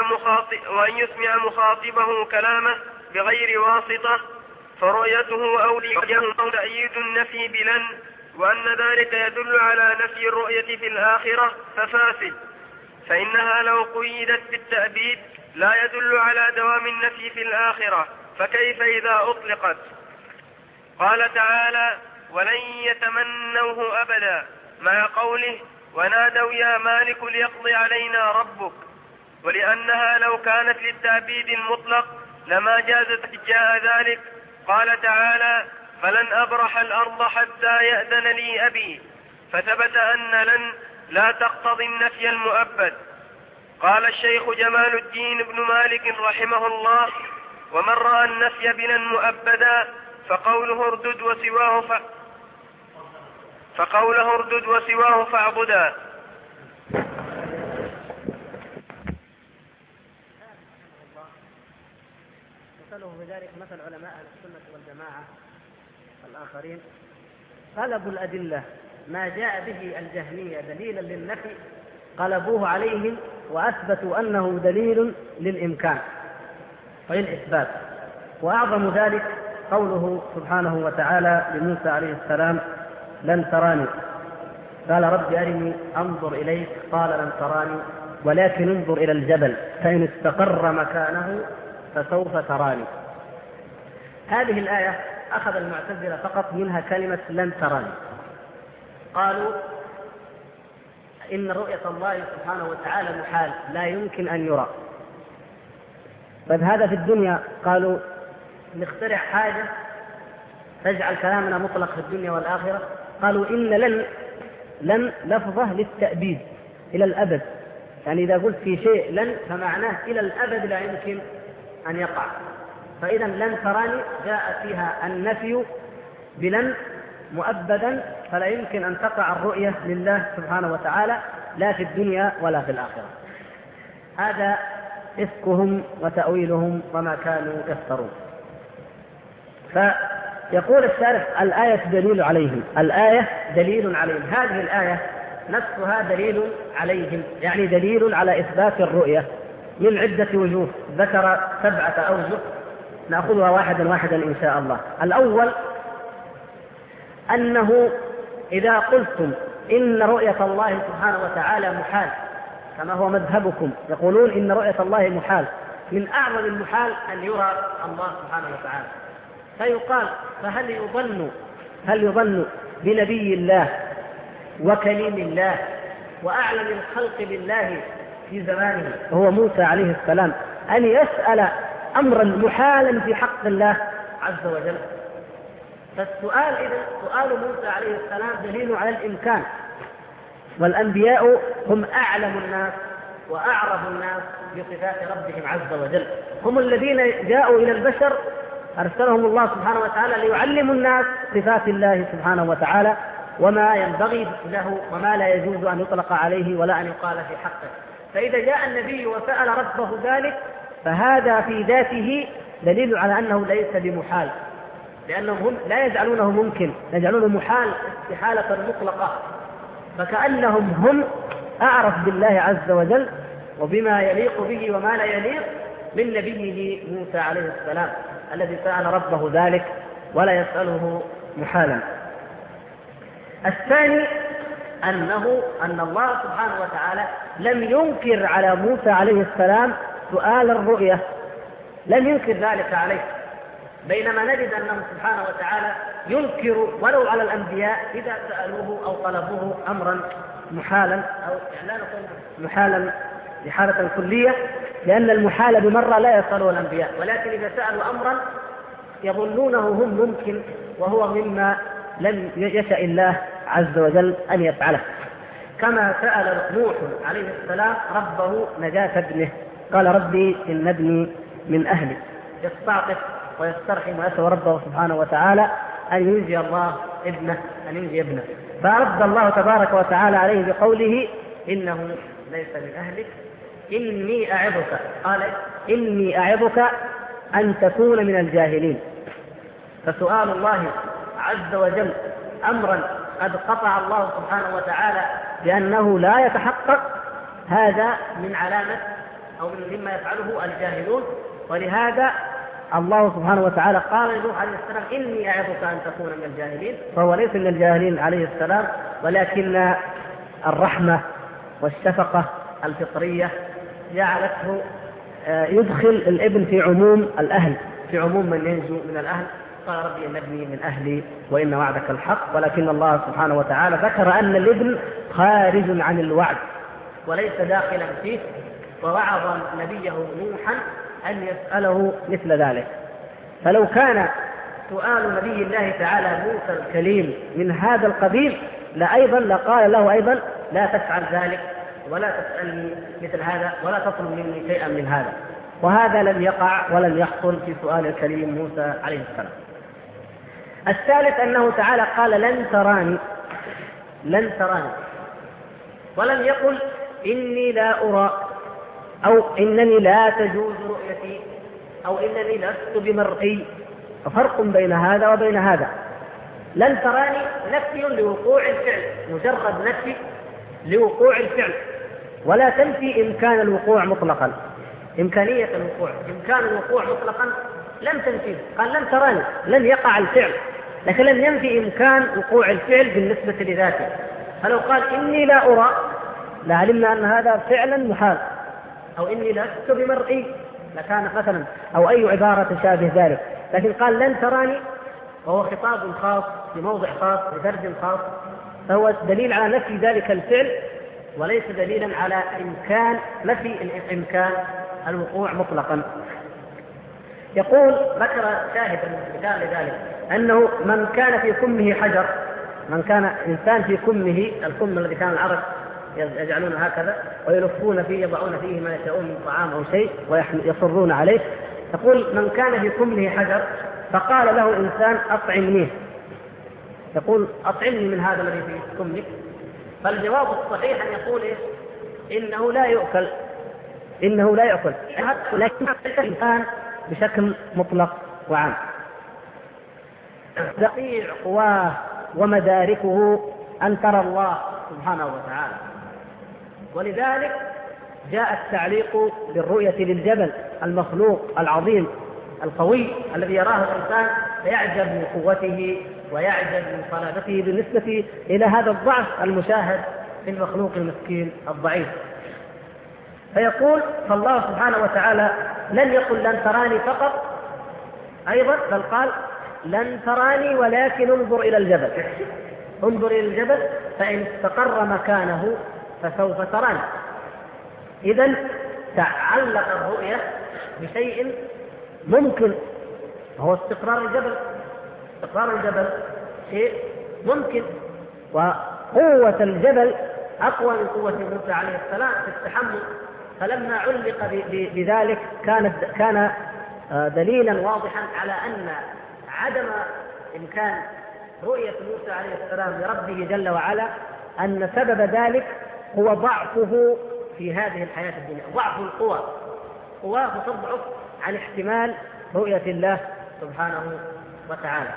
يسمع مخاطبه كلامه بغير واسطة، فرؤيته أولياءه تأييد النفي بلن، وأن ذلك يدل على نفي الرؤية في الآخرة ففاسد، فإنها لو قيدت بالتأبيد لا يدل على دوام النفي في الآخرة، فكيف إذا أطلقت؟ قال تعالى ولن يتمنوه أبدا، مع قوله ونادوا يا مالك ليقضي علينا ربك، ولأنها لو كانت للتأبيد المطلق لما جازت جاء ذلك. قال تعالى فلن أبرح الأرض حتى يأذن لي أبي، فثبت أن لن لا تقتضي النفي المؤبد. قال الشيخ جمال الدين بن مالك رحمه الله ومن رأى النفي بلا مؤبدا فقوله اردد وسواه فاعبدا. مثله بذلك مثل علماء السنة والجماعة الآخرين، قلبوا الأدلة ما جاء به الجهمية دليلا للنفي قلبوه عليهم وأثبتوا أنه دليل للإمكان وللإثبات. وأعظم ذلك قوله سبحانه وتعالى لموسى عليه السلام لن تراني، قال رب أرني أنظر إليك، قال لن تراني ولكن انظر إلى الجبل فإن استقر مكانه فسوف تراني. هذه الآية أخذ المعتزلة فقط منها كلمة لن تراني، قالوا إن رؤية الله سبحانه وتعالى محال لا يمكن أن يرى. طيب هذا في الدنيا، قالوا نخترع حاجة تجعل كلامنا مطلق في الدنيا والآخرة. قالوا إن لن لفظة للتأبيد إلى الأبد، يعني إذا قلت في شيء لن فمعناه إلى الأبد لا يمكن أن يقع. فإذا لن تراني جاء فيها النفي بلن مؤبدا، فلا يمكن أن تقع الرؤية لله سبحانه وتعالى لا في الدنيا ولا في الآخرة. هذا إفكهم وتأويلهم وما كانوا يفترون. فيقول الشارح الآية دليل عليهم، الآية دليل عليهم. هذه الآية نفسها دليل عليهم، يعني دليل على إثبات الرؤية من عدة وجوه، ذكر 7 أوجه نأخذها واحدا واحدا إن شاء الله. الأول أنه إذا قلتم إن رؤية الله سبحانه وتعالى محال كما هو مذهبكم، يقولون إن رؤية الله محال، من أعظم المحال أن يرى الله سبحانه وتعالى. فيقال فهل يظن بنبي الله وكليم الله وأعلم الخلق بالله في زمانه وهو موسى عليه السلام أن يسأل أمرا محالا في حق الله عز وجل؟ فالسؤال إذن سؤال موسى عليه السلام دليل على الإمكان، والأنبياء هم أعلم الناس وأعرف الناس بصفات ربهم عز وجل، هم الذين جاءوا إلى البشر أرسلهم الله سبحانه وتعالى ليعلموا الناس صفات الله سبحانه وتعالى وما ينبغي له وما لا يجوز أن يطلق عليه ولا أن يقال في حقه. فإذا جاء النبي وسأل ربه ذلك فهذا في ذاته دليل على أنه ليس بمحال، لأنهم هم لا يجعلونه ممكن، يجعلونه محال استحالة مطلقة، فكأنهم هم أعرف بالله عز وجل وبما يليق به وما لا يليق من نبيه موسى عليه السلام الذي سأل ربه ذلك ولا يسأله محالا. الثاني أن الله سبحانه وتعالى لم ينكر على موسى عليه السلام سؤال الرؤية، لم ينكر ذلك عليه، بينما نجد أنه سبحانه وتعالى ينكر ولو على الأنبياء إذا سألوه أو طلبوه أمرا محالا، أو لا نقول محالا بحالة كلية، لأن المحال بمرة لا يسأله الأنبياء، ولكن إذا سألوا أمرا يظنونه هم ممكن وهو مما لم يشأ الله عز وجل أن يفعله، كما سأل نوح عليه السلام ربه نجاة ابنه، قال ربي إن ابني من أهلي، يستعطف ويسترحم ويسأل ربه سبحانه وتعالى أن ينجي الله ابنه، أن ينجي ابنه، فرد الله تبارك وتعالى عليه بقوله إنه ليس من أهلك إني أعظك، قال إني أعظك أن تكون من الجاهلين. فسؤال الله عز وجل أمرا قد قطع الله سبحانه وتعالى بأنه لا يتحقق، هذا من علامة أو مما يفعله الجاهلون، ولهذا الله سبحانه وتعالى قال لنوح عليه السلام إني أعظك أن تكون من الجاهلين، فهو ليس من الجاهلين عليه السلام، ولكن الرحمة والشفقة الفطرية جعلته يدخل الابن في عموم الأهل، في عموم من ينجو من الأهل، قال ربي إن ابني من أهلي وإن وعدك الحق، ولكن الله سبحانه وتعالى ذكر أن الابن خارج عن الوعد وليس داخلا فيه، ووعظ نبيه نوحا أن يسأله مثل ذلك. فلو كان سؤال نبي الله تعالى موسى الكليم من هذا القبيل لقال له أيضا لا تفعل ذلك ولا تسألني مثل هذا ولا تطلب مني شيئا من هذا، وهذا لم يقع ولم يحصل في سؤال الكريم موسى عليه السلام. الثالث أنه تعالى قال لن تراني، ولم يقل إني لا أرى أو إنني لا تجوز رؤيتي أو إنني لست بمرئي، ففرق بين هذا وبين هذا. لن تراني نفي لوقوع الفعل، مجرد نفي لوقوع الفعل، ولا تنفي إمكان الوقوع مطلقا، إمكانية الوقوع، إمكان الوقوع مطلقا لم تنفيه، قال لن تراني، لن يقع الفعل، لكن لم ينفي إمكان وقوع الفعل بالنسبة لذاته. فلو قال إني لا أرى لعلمنا أن هذا فعلا محال، أو إني لست بمرئي لكان مثلا، أو أي عبارة تشابه ذلك. لكن قال لن تراني وهو خطاب خاص في موضع خاص بترجم خاص، فهو دليل على نفي ذلك الفعل وليس دليلا على إمكان نفي الإمكان الوقوع مطلقا. يقول ذكر شاهدا مثال لذلك أنه من كان في كمه حجر، من كان إنسان في كمه، الكم الذي كان العرب يجعلون هكذا ويلفون فيه يضعون فيه ما يشاءون من طعام أو شيء ويصرون عليه، يقول من كان في كمه حجر فقال له إنسان أطعمنيه، يقول أطعمني من هذا الذي في كمك، فالجواب الصحيح أن يقول إنه لا يؤكل، إنه لا يأكل، لكن الإنسان بشكل مطلق وعام. دقيق قواه ومداركه أن ترى الله سبحانه وتعالى، ولذلك جاء التعليق بالرؤية للجبل المخلوق العظيم القوي الذي يراه الإنسان فيعجب من قوته ويعجب من صلابته بالنسبة إلى هذا الضعف المشاهد في المخلوق المسكين الضعيف. فيقول فالله سبحانه وتعالى لن يقل لن تراني فقط أيضا، بل قال لن تراني ولكن انظر إلى الجبل، انظر إلى الجبل فإن استقر مكانه فسوف تراني. إذن تعلق الرؤية بشيء ممكن وهو استقرار الجبل. استقرار الجبل شيء ممكن، وقوة الجبل أقوى من قوة موسى عليه السلام في التحمل، فلما علق بذلك كان دليلا واضحا على أن عدم إمكان رؤية موسى عليه السلام لربه جل وعلا أن سبب ذلك هو ضعفه في هذه الحياة الدنيا، ضعف القوى، قواه تضعف عن احتمال رؤية الله سبحانه وتعالى.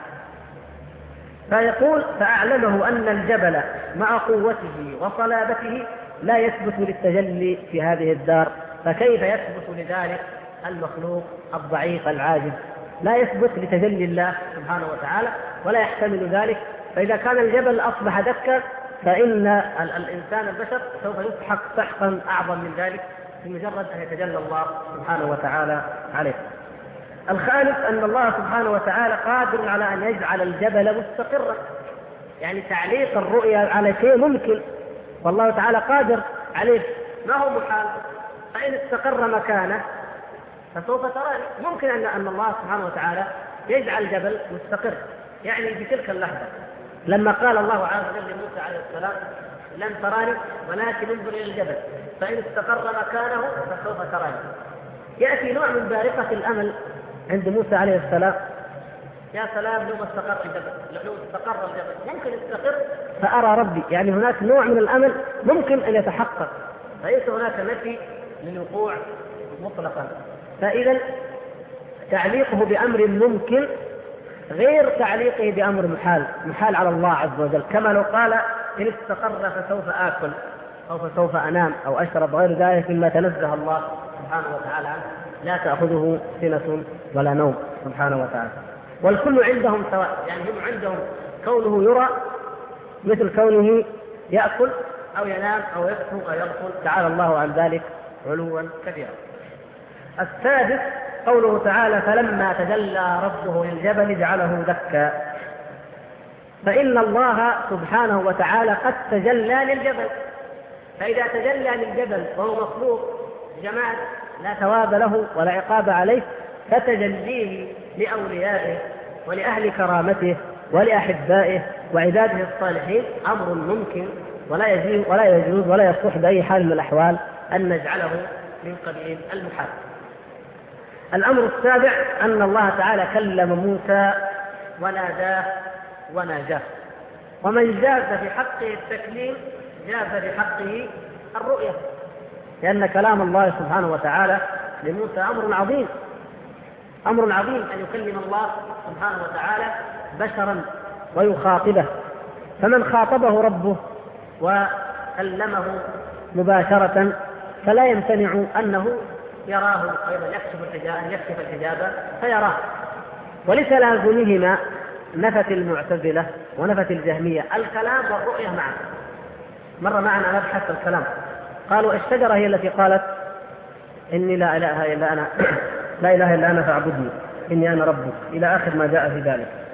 فيقول فأعلمه أن الجبل مع قوته وصلابته لا يثبت للتجلي في هذه الدار، فكيف يثبت لذلك المخلوق الضعيف العاجز؟ لا يثبت لتجلي الله سبحانه وتعالى ولا يحتمل ذلك. فإذا كان الجبل أصبح دكا فإن الإنسان البشر سوف يسحق سحقا أعظم من ذلك بمجرد أن يتجلى الله سبحانه وتعالى عليه. الخامس أن الله سبحانه وتعالى قادر على أن يجعل الجبل مستقرا، يعني تعليق الرؤيا على شيء ممكن والله تعالى قادر عليه، ما هو محال. فإن استقر مكانه فسوف تراني. ممكن أن الله سبحانه وتعالى يجعل الجبل مستقر، يعني في تلك اللحظة لما قال الله عز وجل لموسى عليه السلام لن تراني ولكن انظر إلى الجبل فإن استقر مكانه فسوف تراني، يأتي نوع من بارقة الأمل عند موسى عليه السلام، يا سلام لو استقر الجبل، لو استقر الجبل ممكن يستقر فأرى ربي، يعني هناك نوع من الأمل ممكن أن يتحقق، ليس هناك نفي للوقوع مطلقا. فإذا تعليقه بأمر ممكن غير تعليقه بأمر محال على الله عز وجل، كما لو قال إن استقر فسوف آكل أو فسوف أنام أو أشرب غير ذلك مما تنزه الله سبحانه وتعالى عنه، لا تأخذه سنة ولا نوم سبحانه وتعالى. والكل عندهم سواء، يعني هم عندهم كونه يرى مثل كونه يأكل أو ينام أو يكفر أو يغفل، تعالى الله عن ذلك علوا كبيرا. السادس قوله تعالى فلما تجلى ربه للجبل جعله دكا، فإن الله سبحانه وتعالى قد تجلى للجبل، فإذا تجلى للجبل وهو مخلوق جماد لا ثواب له ولا عقاب عليه، فتجليه لأوليائه ولأهل كرامته ولأحبائه وعباده الصالحين أمر ممكن ولا يجوز ولا يصح بأي حال من الأحوال أن نجعله من قبيل المحال. الأمر السابع أن الله تعالى كلم موسى وناداه وناجاه، ومن جاز في حقه التكليم جاز في حقه الرؤية، لأن كلام الله سبحانه وتعالى لموسى أمر عظيم أن يكلم الله سبحانه وتعالى بشرا ويخاطبه، فمن خاطبه ربه وكلمه مباشرة فلا يمتنع أنه يراه أيضا يكشف الحجاب فيراه. ولتلازمهما نفت المعتزلة ونفت الجهمية الكلام والرؤية معا، مر معنا مبحث الكلام. قالوا الشجرة هي التي قالت إني لا إله إلا أنا لا إله إلا أنا فاعبدني إني أنا ربك إلى آخر ما جاء في ذلك.